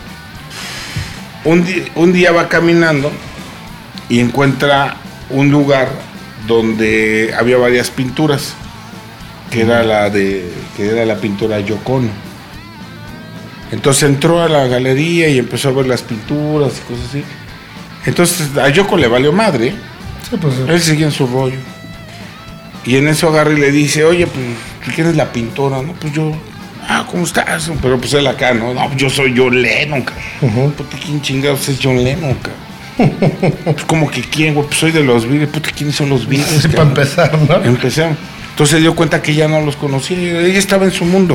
Un día va caminando y encuentra un lugar donde había varias pinturas, que era la pintura Yoko Ono. Entonces entró a la galería y empezó a ver las pinturas y cosas así. Entonces a Yoko le valió madre. Sí, pues, sí. Él seguía en su rollo. Y en eso agarra y le dice, oye, pues, ¿quién es la pintora? No, pues yo, ¿cómo estás? Pero pues él acá, ¿no? No, yo soy John Lennon, cabrón. Puta, ¿quién chingados es John Lennon, cabrón? Pues como que quién, güey, pues soy de los Beatles. Puta, ¿quiénes son los Beatles? Sí, para empezar, ¿no? Empezamos. Entonces se dio cuenta que ella no los conocía. Ella estaba en su mundo.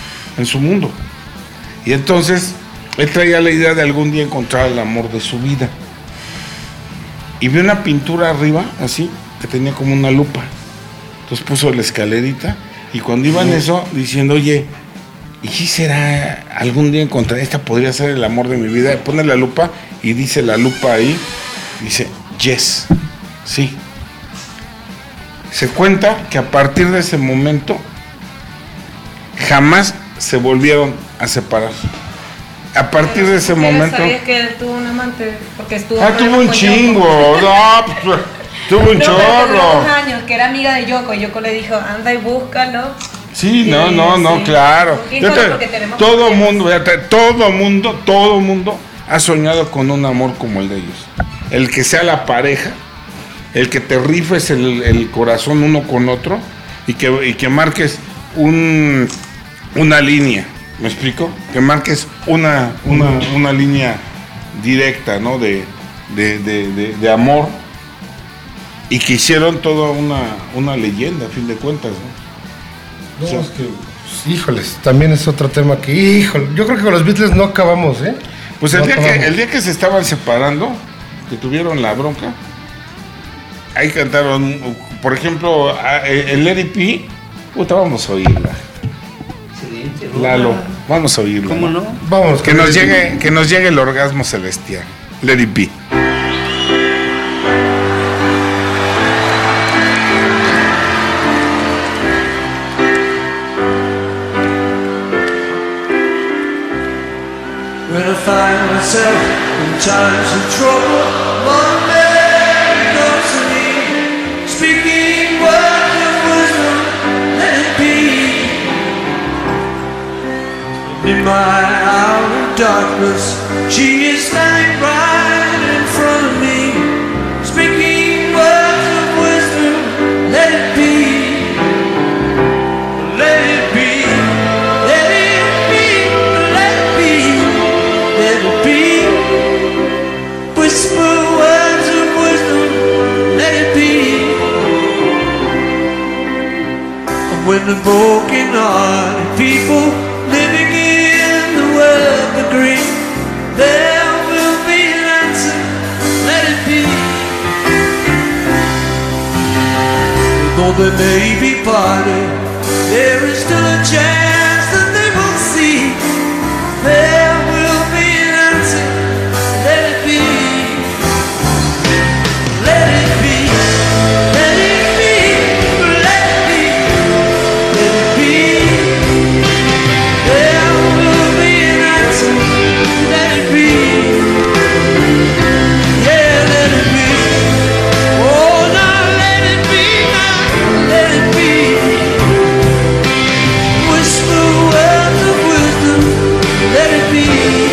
Y entonces él traía la idea de algún día encontrar el amor de su vida. Y vio una pintura arriba, así, que tenía como una lupa. Entonces puso la escalerita y cuando iba en eso, diciendo, oye, ¿y si será algún día encontrar? Esta podría ser el amor de mi vida. Pone la lupa y dice la lupa ahí, dice, yes, sí. Se cuenta que a partir de ese momento jamás se volvieron a separar. A partir de ese momento. ¿Sabías que él tuvo un amante? Porque estuvo. Tuvo un chingo. Tuvo un chorro. 2 años, que era amiga de Yoko. Y Yoko le dijo, anda y búscalo. Sí, sí, no, claro. Todo mundo ha soñado con un amor como el de ellos. El que sea la pareja, el que te rifes el corazón uno con otro y que marques una línea. ¿Me explico? Que marques una línea directa, ¿no? De amor. Y que hicieron toda una leyenda, a fin de cuentas, ¿no? No, es que, híjoles, también es otro tema que, híjole, yo creo que con los Beatles no acabamos, ¿eh? Pues el día que se estaban separando, que tuvieron la bronca, ahí cantaron, por ejemplo, el Let It Be, puta, vamos a oírla. Excelente. Lalo, vamos a oírla. ¿Cómo no? Vamos. Que nos llegue el orgasmo celestial. Let It Be. When I find myself times of trouble, one man comes to me, speaking words of wisdom, let it be. In my hour of darkness, she is standing right in front of me, speaking words of wisdom, let it be. Let it be, let it be, let it be, let it be. Whisper words of wisdom, let it be. And when the broken-hearted people living in the world agree, there will be an answer, let it be. Though there may be parted, there is still a chance that they will see. There will be an answer, let it be. Let it be, let it be, let it be, let it be. There will be an answer, let it be. Yeah, let it be. Oh, now let it be, now let it be. Whisper words of wisdom, let it be.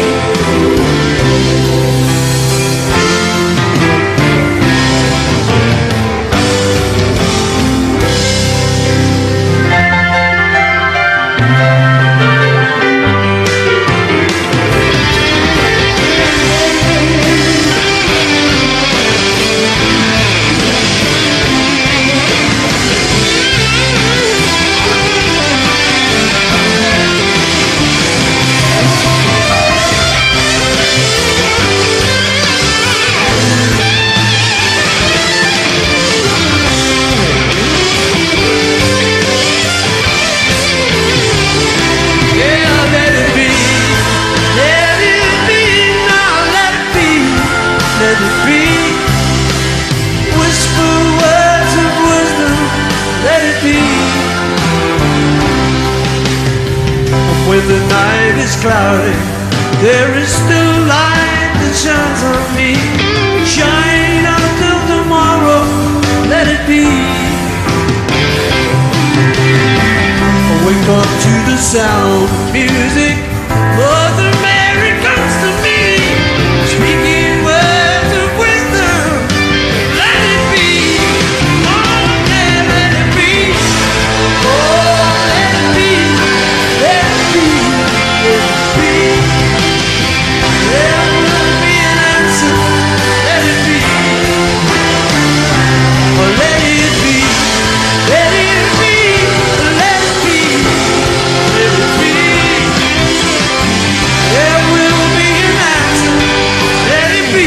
When the night is cloudy, there is still light that shines on me. Shine until tomorrow, let it be. Wake up to the sound of music, Mother Mary comes to me, speaking words of wisdom, let it be. Oh, yeah, let it be. Oh, let it be. Let it be, let it be. There will be an answer, let it be. Oh, let it be, let it be, let it be, let it be. There will be an answer, let it be.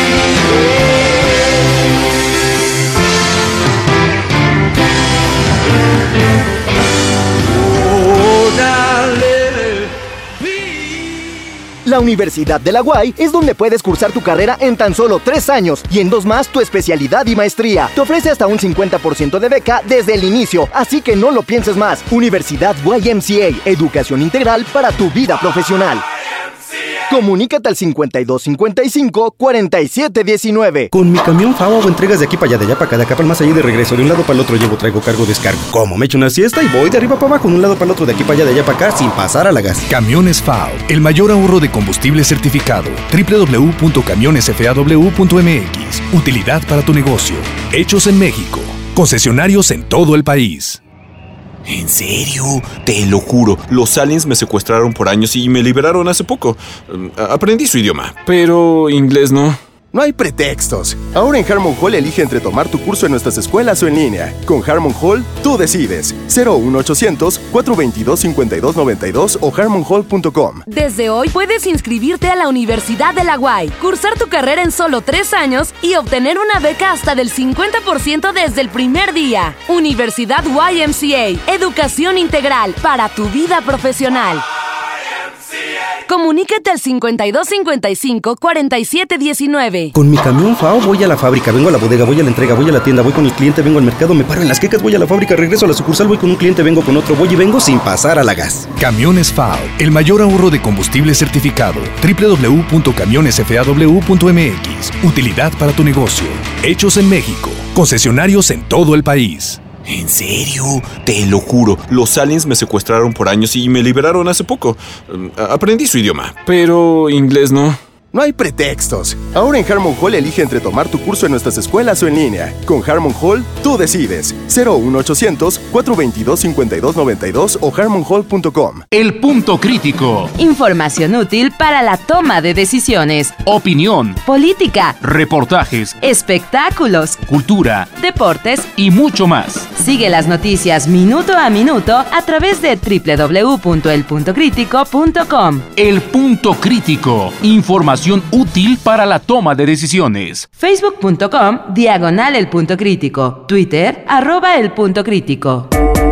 Oh, now let it be. La Universidad de la UAY es donde puedes cursar tu carrera en tan solo 3 años y en 2 más tu especialidad y maestría. Te ofrece hasta un 50% de beca desde el inicio, así que no lo pienses más. Universidad YMCA, educación integral para tu vida profesional. Comunícate al 5255-4719. Con mi camión FAO hago entregas de aquí para allá, de allá para acá, de acá para el más allá y de regreso. De un lado para el otro llevo, traigo, cargo, descargo. Como me echo una siesta y voy de arriba para abajo, de un lado para el otro, de aquí para allá, de allá para acá, sin pasar a la gas. Camiones FAO, el mayor ahorro de combustible certificado. www.camionesfaw.mx. Utilidad para tu negocio. Hechos en México. Concesionarios en todo el país. ¿En serio? Te lo juro, los aliens me secuestraron por años y me liberaron hace poco. Aprendí su idioma, pero inglés no. No hay pretextos. Ahora en Harmon Hall elige entre tomar tu curso en nuestras escuelas o en línea. Con Harmon Hall, tú decides. 01800-422-5292 o harmonhall.com. Desde hoy puedes inscribirte a la Universidad de la UAY, cursar tu carrera en solo 3 años y obtener una beca hasta del 50% desde el primer día. Universidad YMCA, educación integral para tu vida profesional. Comunícate al 5255-4719. Con mi camión FAO voy a la fábrica, vengo a la bodega, voy a la entrega, voy a la tienda, voy con el cliente, vengo al mercado, me paro en las quecas, voy a la fábrica, regreso a la sucursal, voy con un cliente, vengo con otro, voy y vengo sin pasar a la gas. Camiones FAO, el mayor ahorro de combustible certificado. www.camionesfaw.mx. Utilidad para tu negocio. Hechos en México. Concesionarios en todo el país. ¿En serio? Te lo juro, los aliens me secuestraron por años y me liberaron hace poco. Aprendí su idioma, pero inglés no. No hay pretextos. Ahora en Harmon Hall elige entre tomar tu curso en nuestras escuelas o en línea. Con Harmon Hall, tú decides. 01800-422-5292 o harmonhall.com. El punto crítico. Información útil para la toma de decisiones. Opinión. Política. Reportajes. Espectáculos. Cultura. Deportes. Y mucho más. Sigue las noticias minuto a minuto a través de www.elpuntocritico.com. El punto crítico. Información útil para la toma de decisiones. Facebook.com/El Punto Crítico. Twitter @El Punto Crítico.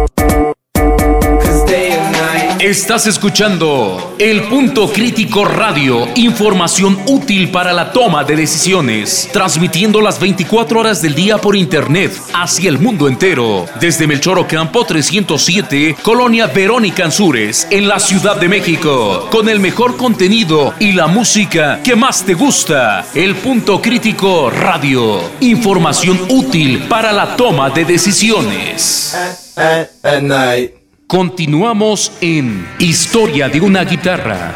Estás escuchando El Punto Crítico Radio, información útil para la toma de decisiones, transmitiendo las 24 horas del día por internet hacia el mundo entero, desde Melchor Ocampo 307, Colonia Verónica Ansúrez, en la Ciudad de México, con el mejor contenido y la música que más te gusta. El Punto Crítico Radio, información útil para la toma de decisiones. At night. Continuamos en Historia de una guitarra.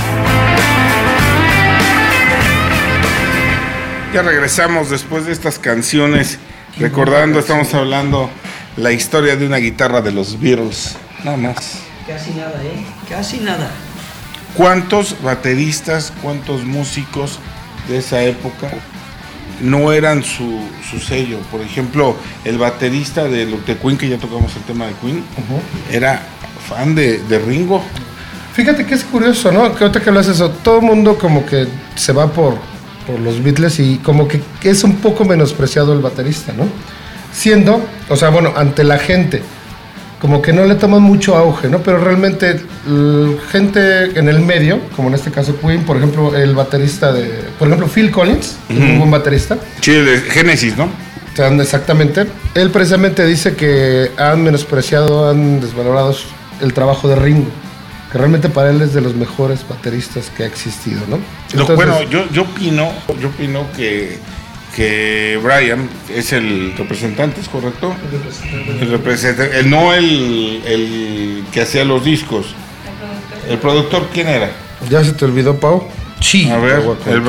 Ya regresamos después de estas canciones, recordando, estamos hablando la historia de una guitarra de los Beatles, nada más. Casi nada, casi nada. ¿Cuántos bateristas, cuántos músicos de esa época no eran su sello? Por ejemplo, el baterista de Queen, que ya tocamos el tema de Queen, era fan de Ringo. Fíjate que es curioso, ¿no? Que ahorita que hablas eso, todo el mundo como que se va por los Beatles y como que es un poco menospreciado el baterista, ¿no? Siendo, o sea, bueno, ante la gente, como que no le toman mucho auge, ¿no? Pero realmente gente en el medio, como en este caso Queen, por ejemplo, el baterista por ejemplo, Phil Collins, que es un buen baterista. Sí, el de Genesis, ¿no? Exactamente. Él precisamente dice que han menospreciado, han desvalorado el trabajo de Ringo, que realmente para él es de los mejores bateristas que ha existido, ¿no? Entonces, bueno, yo opino que Brian es el representante, ¿es correcto? El representante, no el que hacía los discos. ¿El productor quién era? ¿Ya se te olvidó, Pau? Sí. A ver,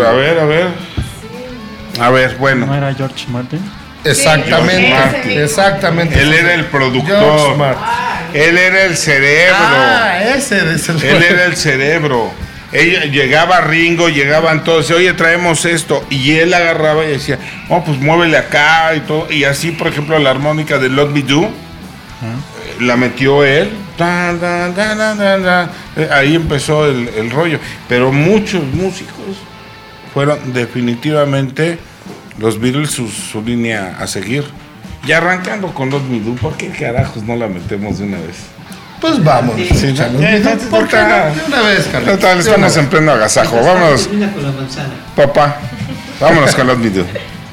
bueno. ¿No era George Martin? Exactamente, George Martin. Exactamente. Él era el productor. Él era el cerebro. Ese es el... Él era el cerebro. Llegaba Ringo, llegaban todos, decía, oye, traemos esto, y él agarraba y decía, oh, pues muévele acá y todo, y así, por ejemplo, la armónica de Let Me Do, la metió él, ahí empezó el rollo, pero muchos músicos fueron definitivamente los Beatles su línea a seguir, y arrancando con Let Me Do, ¿por qué carajos no la metemos de una vez? Pues vamos. Sí, ¿por qué no? De una vez, Carlos. Estamos en pleno agasajo. Vámonos. Con la manzana. Papá, vámonos con los videos.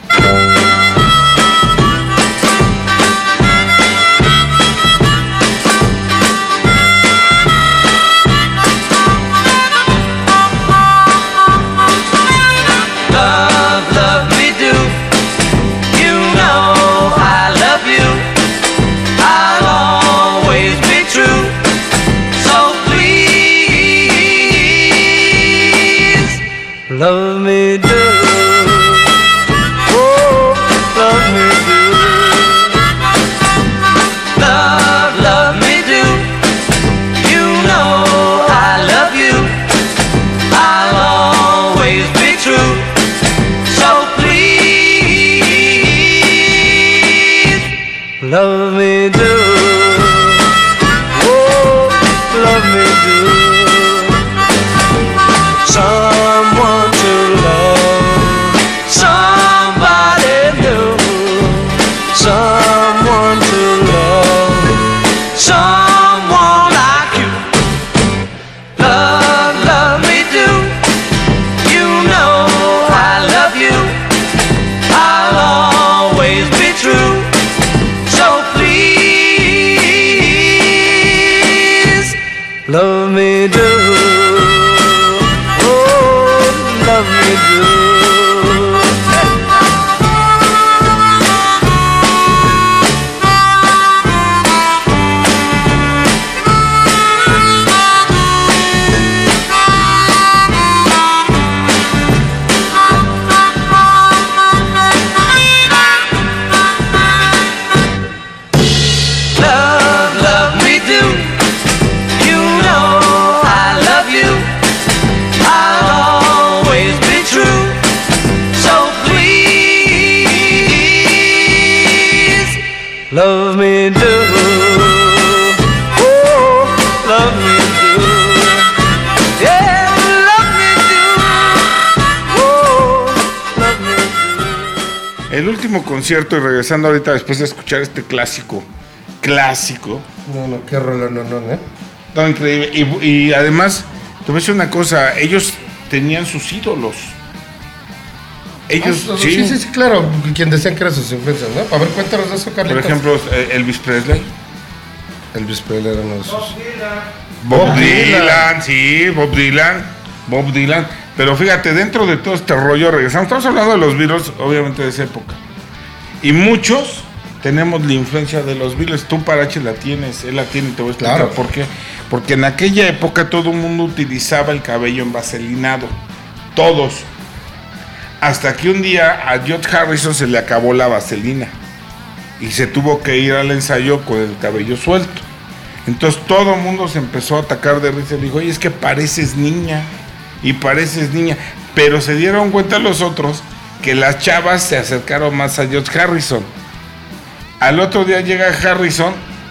Love me do, oh, love me do. Love me do. You know I love you. I'll always be true. So please, love me do. Oh, love me do. Someone to love, somebody new, someone to love, someone like you. Love me Love me do, oh, love me do, yeah, love me do, oh, love me do. El último concierto, y regresando ahorita después de escuchar este clásico. No, qué rola, no, No, increíble. Y además, te voy a decir una cosa, ellos tenían sus ídolos. Ellos, sí, claro, quien decían que eran sus influencias, ¿no? A ver, cuéntanos de eso, Carlitos. Por ejemplo, Elvis Presley. Elvis Presley era uno de sus... Bob Dylan, sí, Bob Dylan. Pero fíjate, dentro de todo este rollo, estamos hablando de los Beatles, obviamente de esa época. Y muchos tenemos la influencia de los Beatles. Tú, Parache, la tienes, él la tiene, te voy a explicar Claro. por qué. Porque en aquella época todo el mundo utilizaba el cabello envaselinado. Todos. Hasta que un día a George Harrison se le acabó la vaselina y se tuvo que ir al ensayo con el cabello suelto. Entonces todo el mundo se empezó a atacar de risa y dijo, oye, es que pareces niña y pareces niña. Pero se dieron cuenta los otros que las chavas se acercaron más a George Harrison. Al otro día llega Harrison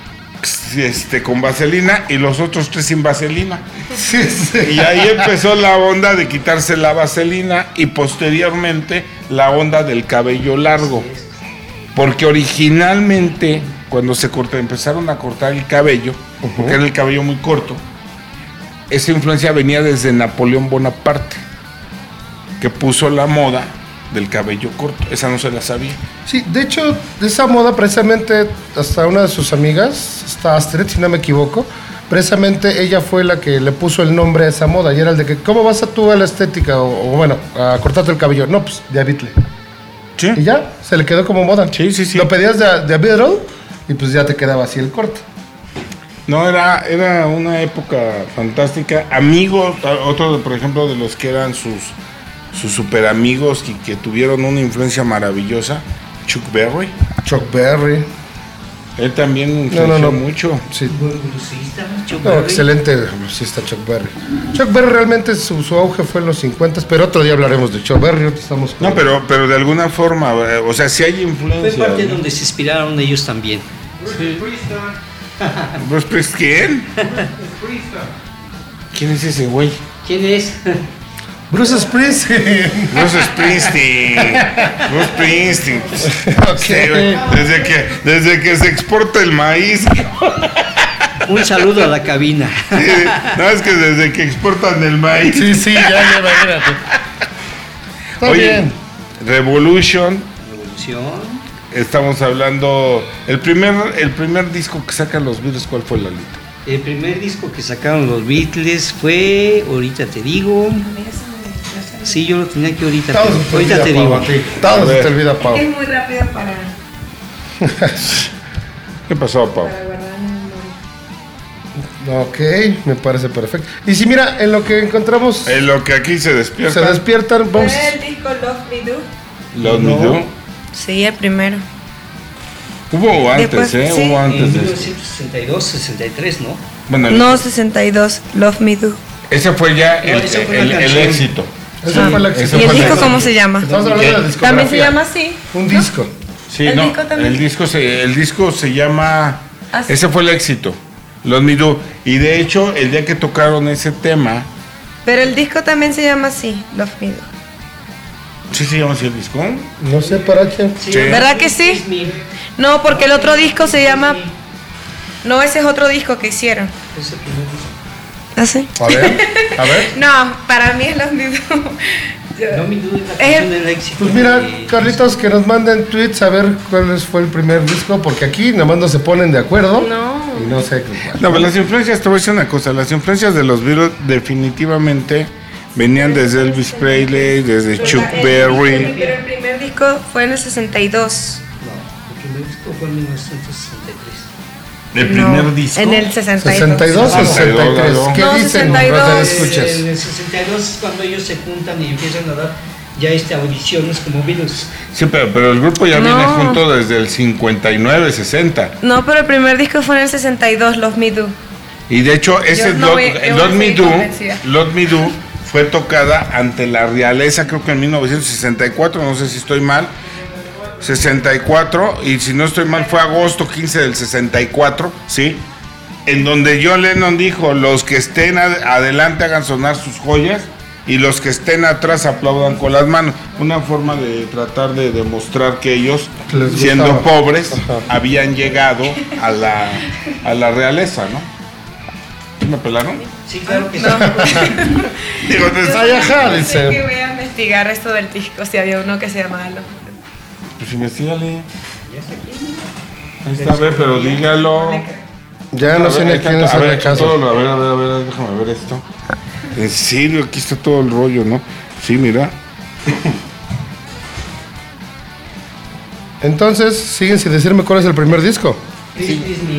con vaselina y los otros tres sin vaselina. Y ahí empezó la onda de quitarse la vaselina y posteriormente la onda del cabello largo. Porque originalmente cuando empezaron a cortar el cabello, porque era el cabello muy corto, esa influencia venía desde Napoleón Bonaparte, que puso la moda del cabello corto. Esa no se la sabía. Sí, de hecho, de esa moda precisamente hasta una de sus amigas, esta Astrid, si no me equivoco, precisamente ella fue la que le puso el nombre a esa moda y era el de que, ¿cómo vas a tú a la estética o bueno, a cortarte el cabello? No, pues de Beatle. Sí. Y ya, se le quedó como moda. Sí. Lo pedías de Beatle y pues ya te quedaba así el corte. No, era una época fantástica. Amigos, otro, por ejemplo, de los que eran sus super amigos y que tuvieron una influencia maravillosa, Chuck Berry. Él también influenció mucho. Sí. Chuck No, Berry. excelente bluesista Chuck Berry. Chuck Berry realmente su auge fue en los 50, pero otro día hablaremos de Chuck Berry. Estamos No, pero de alguna forma, o sea, sí hay Fue influencia. parte ¿no? donde se inspiraron ellos también. Bruce Springsteen, ¿quién? ¿Quién es ese güey? ¿Quién es? Bruce Springsteen. Bruce Springsteen. Ok. Sí, güey. Desde que se exporta el maíz. Un saludo a la cabina. Sí, no, es que desde que exportan el maíz. Sí, ya imagínate. Está Oye, bien. Revolution. Estamos hablando. El primer disco que sacan los Beatles, ¿cuál fue, Lalito? El primer disco que sacaron los Beatles fue, ahorita te digo. Sí, yo lo tenía aquí ahorita. Todo pero se te ahorita olvida, te Pau, digo. a ti. Todo se te olvida, Pau. Es muy rápido para ¿Qué pasó, Pau? guardar en memoria. Ok, me parece perfecto. Y si mira, en lo que encontramos, En lo que aquí se despierta. se despiertan, vamos. ¿Fue el disco Love Me Do? Love Me Do. Sí, el primero. Hubo antes, Después, sí. Hubo antes En de eso. 1962, 63, ¿no? Bueno, No, 62, Love Me Do. ese fue ya No, esa fue una el canción. éxito. Ese fue la que Ese ¿Y el fue disco la- cómo se llama? Estamos hablando de la discografía. También se llama así. Un disco. Sí, ¿El no, disco también? el disco se llama. Ah, sí. Ese fue el éxito. Love Me Do. Y de hecho, el día que tocaron ese tema, Pero el disco también se llama así, Love Me Do. ¿sí se llama así el disco? No sé, Parache. Sí. ¿Verdad que sí? No, porque el otro disco se llama... No, ese es otro disco que hicieron. ¿Ah, sí? A ver. No, para mí es Love Me Do. No me dudes la Es- canción del éxito. Pues mira, Carlitos, que nos manden tweets a ver cuál fue el primer disco, porque aquí nada más no se ponen de acuerdo. No. Y no sé. No, pero las influencias, te voy a decir una cosa, las influencias de los Beatles definitivamente venían desde Elvis Presley, desde Chuck Berry. Pero el primer disco fue en el 62. El primer disco fue en 1963. El No, primer disco. En el 62. 62 o 63. ¿Qué No, dicen? 62. Los escuchas. En el 62 es cuando ellos se juntan y empiezan a dar ya audiciones como Beatles. Sí, pero el grupo ya No. viene junto desde el 59, 60. No, pero el primer disco fue en el 62, Love Me Do. Y de hecho, ese Yo no voy- yo voy a seguir convencida. Love Me Do fue tocada ante la realeza, creo que en 1964, no sé si estoy mal. 64, y si no estoy mal fue agosto 15 del 64, ¿sí? En donde John Lennon dijo, los que estén adelante hagan sonar sus joyas y los que estén atrás aplaudan con las manos. Una forma de tratar de demostrar que ellos, siendo pobres, habían llegado a la realeza, ¿no? ¿Me pelaron? Sí, claro que sí. Digo, Sé que voy a investigar esto del disco, si había uno que se llamaba Los... Pues investígale. Ahí está, a ver, pero dígalo. Ya no sé ni a quién es el caso. A ver, déjame ver esto. En serio, aquí está todo el rollo, ¿no? Sí, mira. Entonces, siguen sin decirme cuál es el primer disco. Please, Please Me,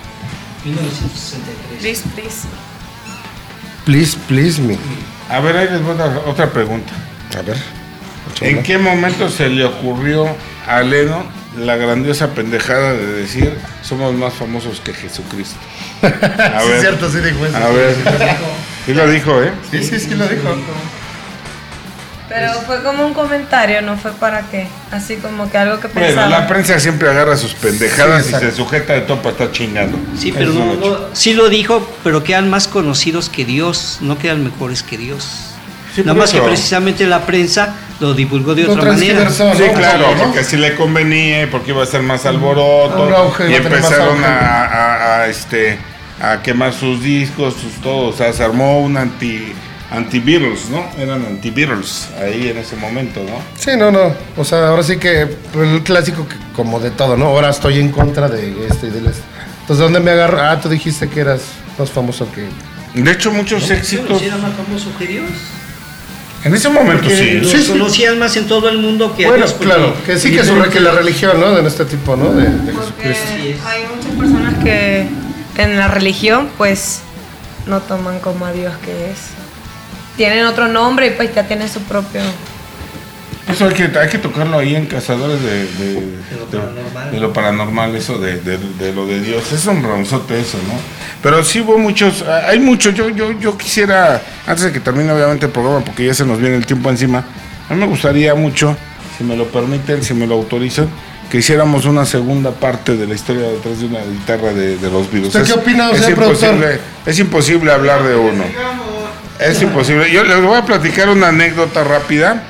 1963. Please, Please Me. A ver, ahí les voy a dar otra pregunta. A ver. ¿En qué momento se le ocurrió a Lennon la grandiosa pendejada de decir somos más famosos que Jesucristo? A ver, Sí, es cierto, sí dijo eso. A ver. Sí lo dijo, ¿eh? Sí lo dijo. Pero fue como un comentario, no fue para qué. Así como que algo que pensaba. Bueno, la prensa siempre agarra sus pendejadas Sí, y se sujeta de todo para estar chingando. Sí, pero sí lo dijo, pero quedan más conocidos que Dios, no quedan mejores que Dios. Sí, Nada por más que eso. precisamente la prensa lo divulgó de Lo otra manera. transgiversó, Sí, ¿no? claro, ¿no? porque así le convenía, porque iba a ser más alboroto. Un auge, Y iba a tener más empezaron auge. a quemar sus discos, sus todo. O sea, se armó un anti-Beatles, ¿no? Eran anti-Beatles ahí en ese momento, ¿no? Sí, no. O sea, ahora sí que el clásico que, como de todo, ¿no? Ahora estoy en contra de esto y del esto. Entonces, ¿dónde me agarra? Ah, tú dijiste que eras más famoso que... De hecho, muchos éxitos. ¿Sí era más famoso que Dios? En ese momento Porque sí. los conocían más en todo el mundo que a Bueno, Dios, porque claro, que sí que la religión, ¿no? De este tipo, ¿no? De Porque Jesucristo. hay muchas personas que en la religión pues no toman como a Dios que es. Tienen otro nombre y pues ya tienen su propio... Eso hay que tocarlo ahí en Cazadores de lo paranormal, eso de lo de Dios. Es un bronzote eso, ¿no? Pero sí hubo muchos, hay muchos. Yo quisiera, antes de que termine obviamente el programa, porque ya se nos viene el tiempo encima, a mí me gustaría mucho, si me lo permiten, si me lo autorizan, que hiciéramos una segunda parte de la historia detrás de una guitarra de los Beatles. ¿Usted qué opina, señor productor? Es imposible hablar de uno. Es imposible. Yo les voy a platicar una anécdota rápida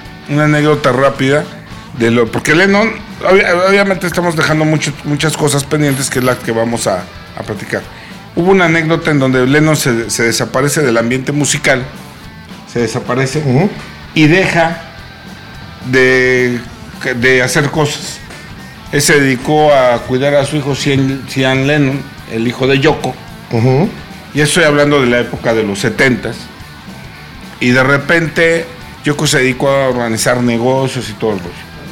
de lo, porque Lennon, obviamente estamos dejando muchas cosas pendientes, que es la que vamos a platicar. Hubo una anécdota en donde Lennon se desaparece del ambiente musical, se desaparece y deja de hacer cosas. Él se dedicó a cuidar a su hijo Sean Lennon, el hijo de Yoko, y estoy hablando de la época de los 70s, y de repente Yoko se dedicó a organizar negocios y todo el rollo,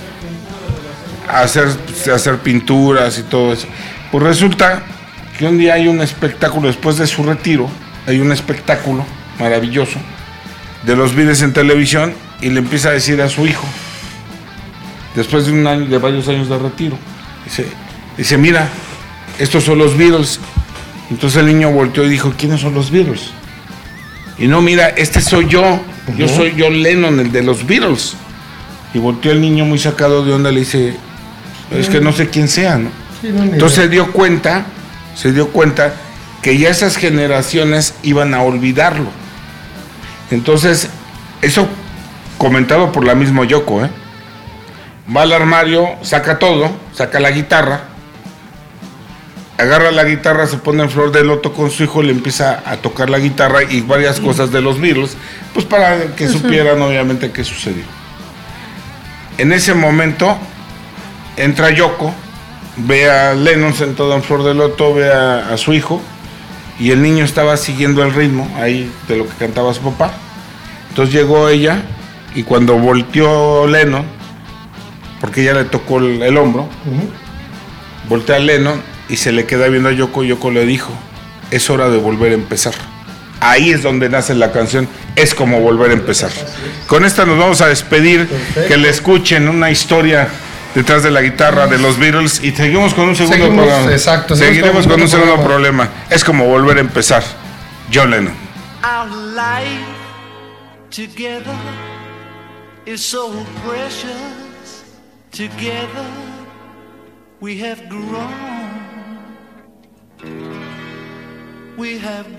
a hacer pinturas y todo eso. Pues resulta que un día hay un espectáculo, después de su retiro, hay un espectáculo maravilloso de los Beatles en televisión, y le empieza a decir a su hijo, después de varios años de retiro, dice, mira, estos son los Beatles. Entonces el niño volteó y dijo, ¿quiénes son los Beatles? Y no, mira, este soy yo. Yo soy John Lennon, el de los Beatles. Y volteó el niño muy sacado de onda, le dice, es que no sé quién sea, ¿no? Entonces se dio cuenta que ya esas generaciones iban a olvidarlo. Entonces, eso comentado por la misma Yoko, va al armario, saca todo, saca la guitarra, agarra la guitarra, se pone en flor de loto con su hijo, le empieza a tocar la guitarra y varias cosas de los Beatles, pues para que supieran obviamente qué sucedió. En ese momento entra Yoko, ve a Lennon sentado en flor de loto, ve a su hijo, y el niño estaba siguiendo el ritmo ahí de lo que cantaba su papá. Entonces llegó ella, y cuando volteó Lennon, porque ella le tocó el hombro, voltea a Lennon y se le queda viendo a Yoko. Yoko le dijo, es hora de volver a empezar. Ahí es donde nace la canción, es como volver a empezar. Con esta nos vamos a despedir. Perfecto. Que le escuchen una historia detrás de la guitarra de los Beatles, y seguimos con un segundo programa. Exacto. Seguiremos con un segundo problema. Es como volver a empezar. John Lennon. Our life together is so precious Together we have grown. We have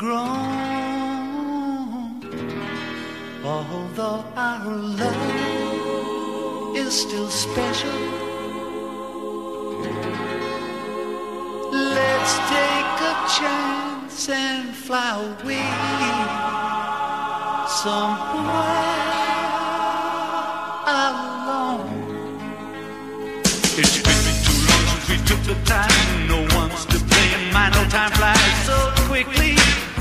grown. Although our love is still special, let's take a chance and fly away somewhere alone. It's been too long since we took the time. No one's to blame. My no time flies so quickly.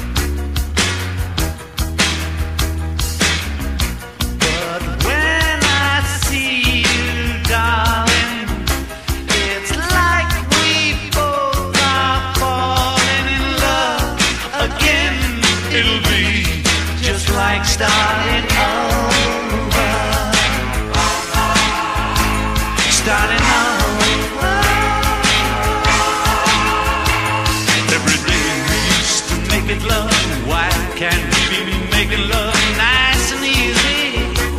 But when I see you, darling, it's like we both are falling in love again. It'll be just like starting over. Starting over. Every day we used to make it love. Why can't we be making love nice and easy?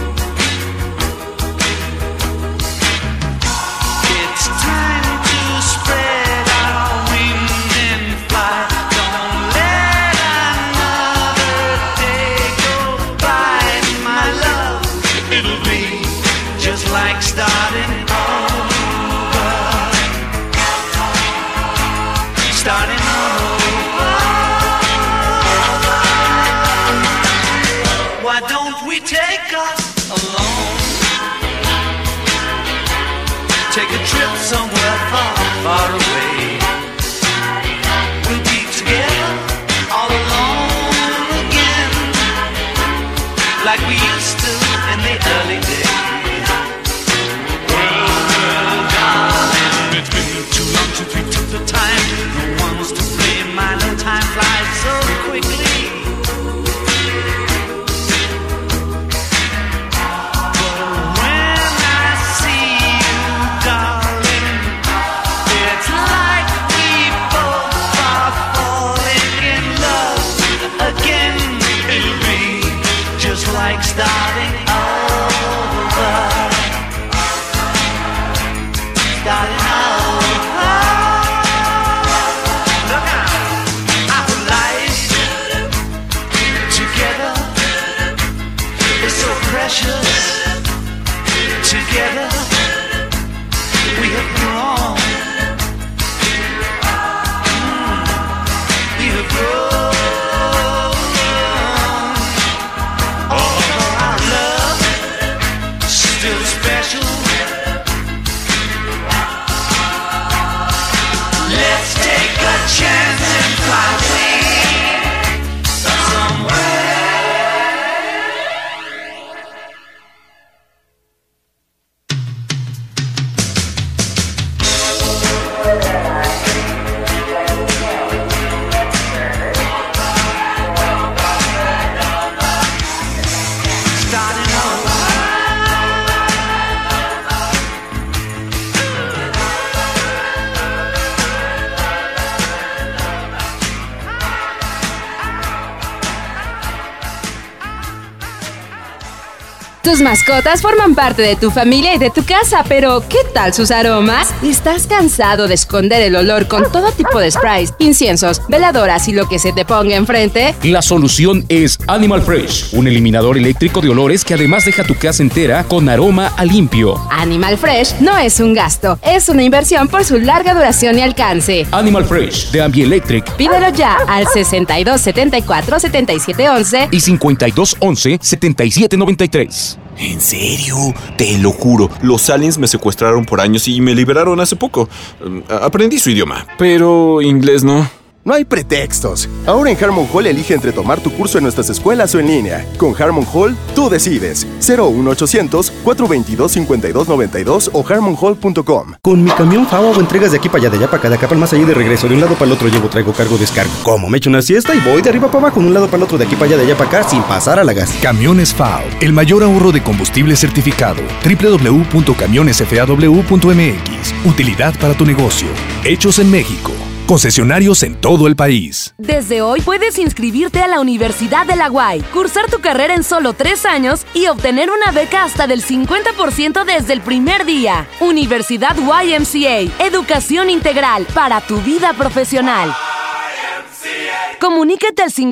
It's time to spread our wings and fly. Don't let another day go by, my love. It'll be just like starting over. Starting over. Why don't we take us alone? Take a trip somewhere far, far away. We'll be together all alone again, like we used to in the early days. Well, darling, it's been too long since we took the time. No one's to blame. My no time flies so quickly. Like starting over. Starting over. Look out. Our life together is so precious. Together we have grown. We have grown. Let's take a chance and fly away Tus mascotas forman parte de tu familia y de tu casa, pero ¿qué tal sus aromas? ¿Estás cansado de esconder el olor con todo tipo de sprays, inciensos, veladoras y lo que se te ponga enfrente? La solución es Animal Fresh, un eliminador eléctrico de olores que además deja tu casa entera con aroma a limpio. Animal Fresh no es un gasto, es una inversión por su larga duración y alcance. Animal Fresh de Ambielectric. Pídelo ya al 6274-7711 y 5211-7793. ¿En serio? Te lo juro, los aliens me secuestraron por años y me liberaron hace poco. Aprendí su idioma, pero inglés no. No hay pretextos. Ahora en Harmon Hall elige entre tomar tu curso en nuestras escuelas o en línea. Con Harmon Hall, tú decides. 01800-422-5292 o harmonhall.com. Con mi camión FAO hago entregas de aquí para allá, de allá para acá, de acá para el más allá y de regreso. De un lado para el otro llevo, traigo, cargo, descargo. Como me echo una siesta y voy de arriba para abajo, de un lado para el otro, de aquí para allá, de allá para acá, sin pasar a la gas. Camiones FAO, el mayor ahorro de combustible certificado. www.camionesfaw.mx. Utilidad para tu negocio. Hechos en México. Concesionarios en todo el país. Desde hoy puedes inscribirte a la Universidad de la UAY, cursar tu carrera en solo 3 años y obtener una beca hasta del 50% desde el primer día. Universidad YMCA, educación integral para tu vida profesional. Comunícate al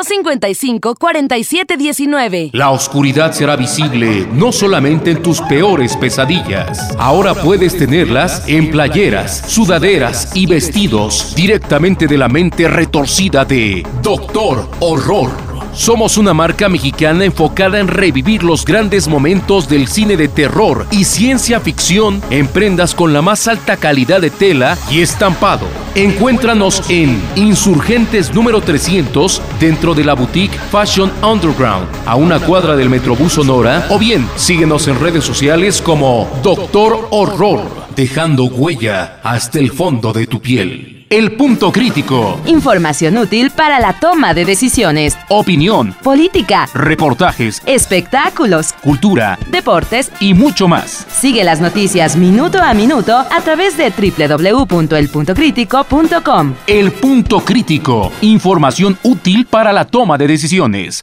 5255-4719. La oscuridad será visible no solamente en tus peores pesadillas. Ahora puedes tenerlas en playeras, sudaderas y vestidos directamente de la mente retorcida de Doctor Horror. Somos una marca mexicana enfocada en revivir los grandes momentos del cine de terror y ciencia ficción en prendas con la más alta calidad de tela y estampado. Encuéntranos en Insurgentes número 300 dentro de la boutique Fashion Underground, a una cuadra del Metrobús Sonora, o bien síguenos en redes sociales como Doctor Horror, dejando huella hasta el fondo de tu piel. El Punto Crítico. Información útil para la toma de decisiones. Opinión. Política. Reportajes. Espectáculos. Cultura. Deportes. Y mucho más. Sigue las noticias minuto a minuto a través de www.elpuntocritico.com. El Punto Crítico. Información útil para la toma de decisiones.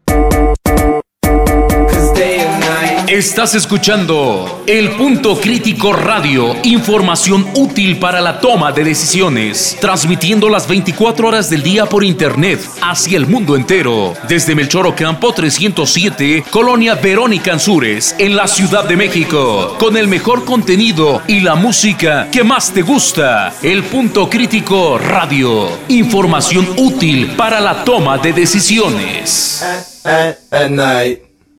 Estás escuchando El Punto Crítico Radio, información útil para la toma de decisiones, transmitiendo las 24 horas del día por internet hacia el mundo entero, desde Melchor Ocampo 307, Colonia Verónica Ansúrez, en la Ciudad de México, con el mejor contenido y la música que más te gusta. El Punto Crítico Radio, información útil para la toma de decisiones. At night.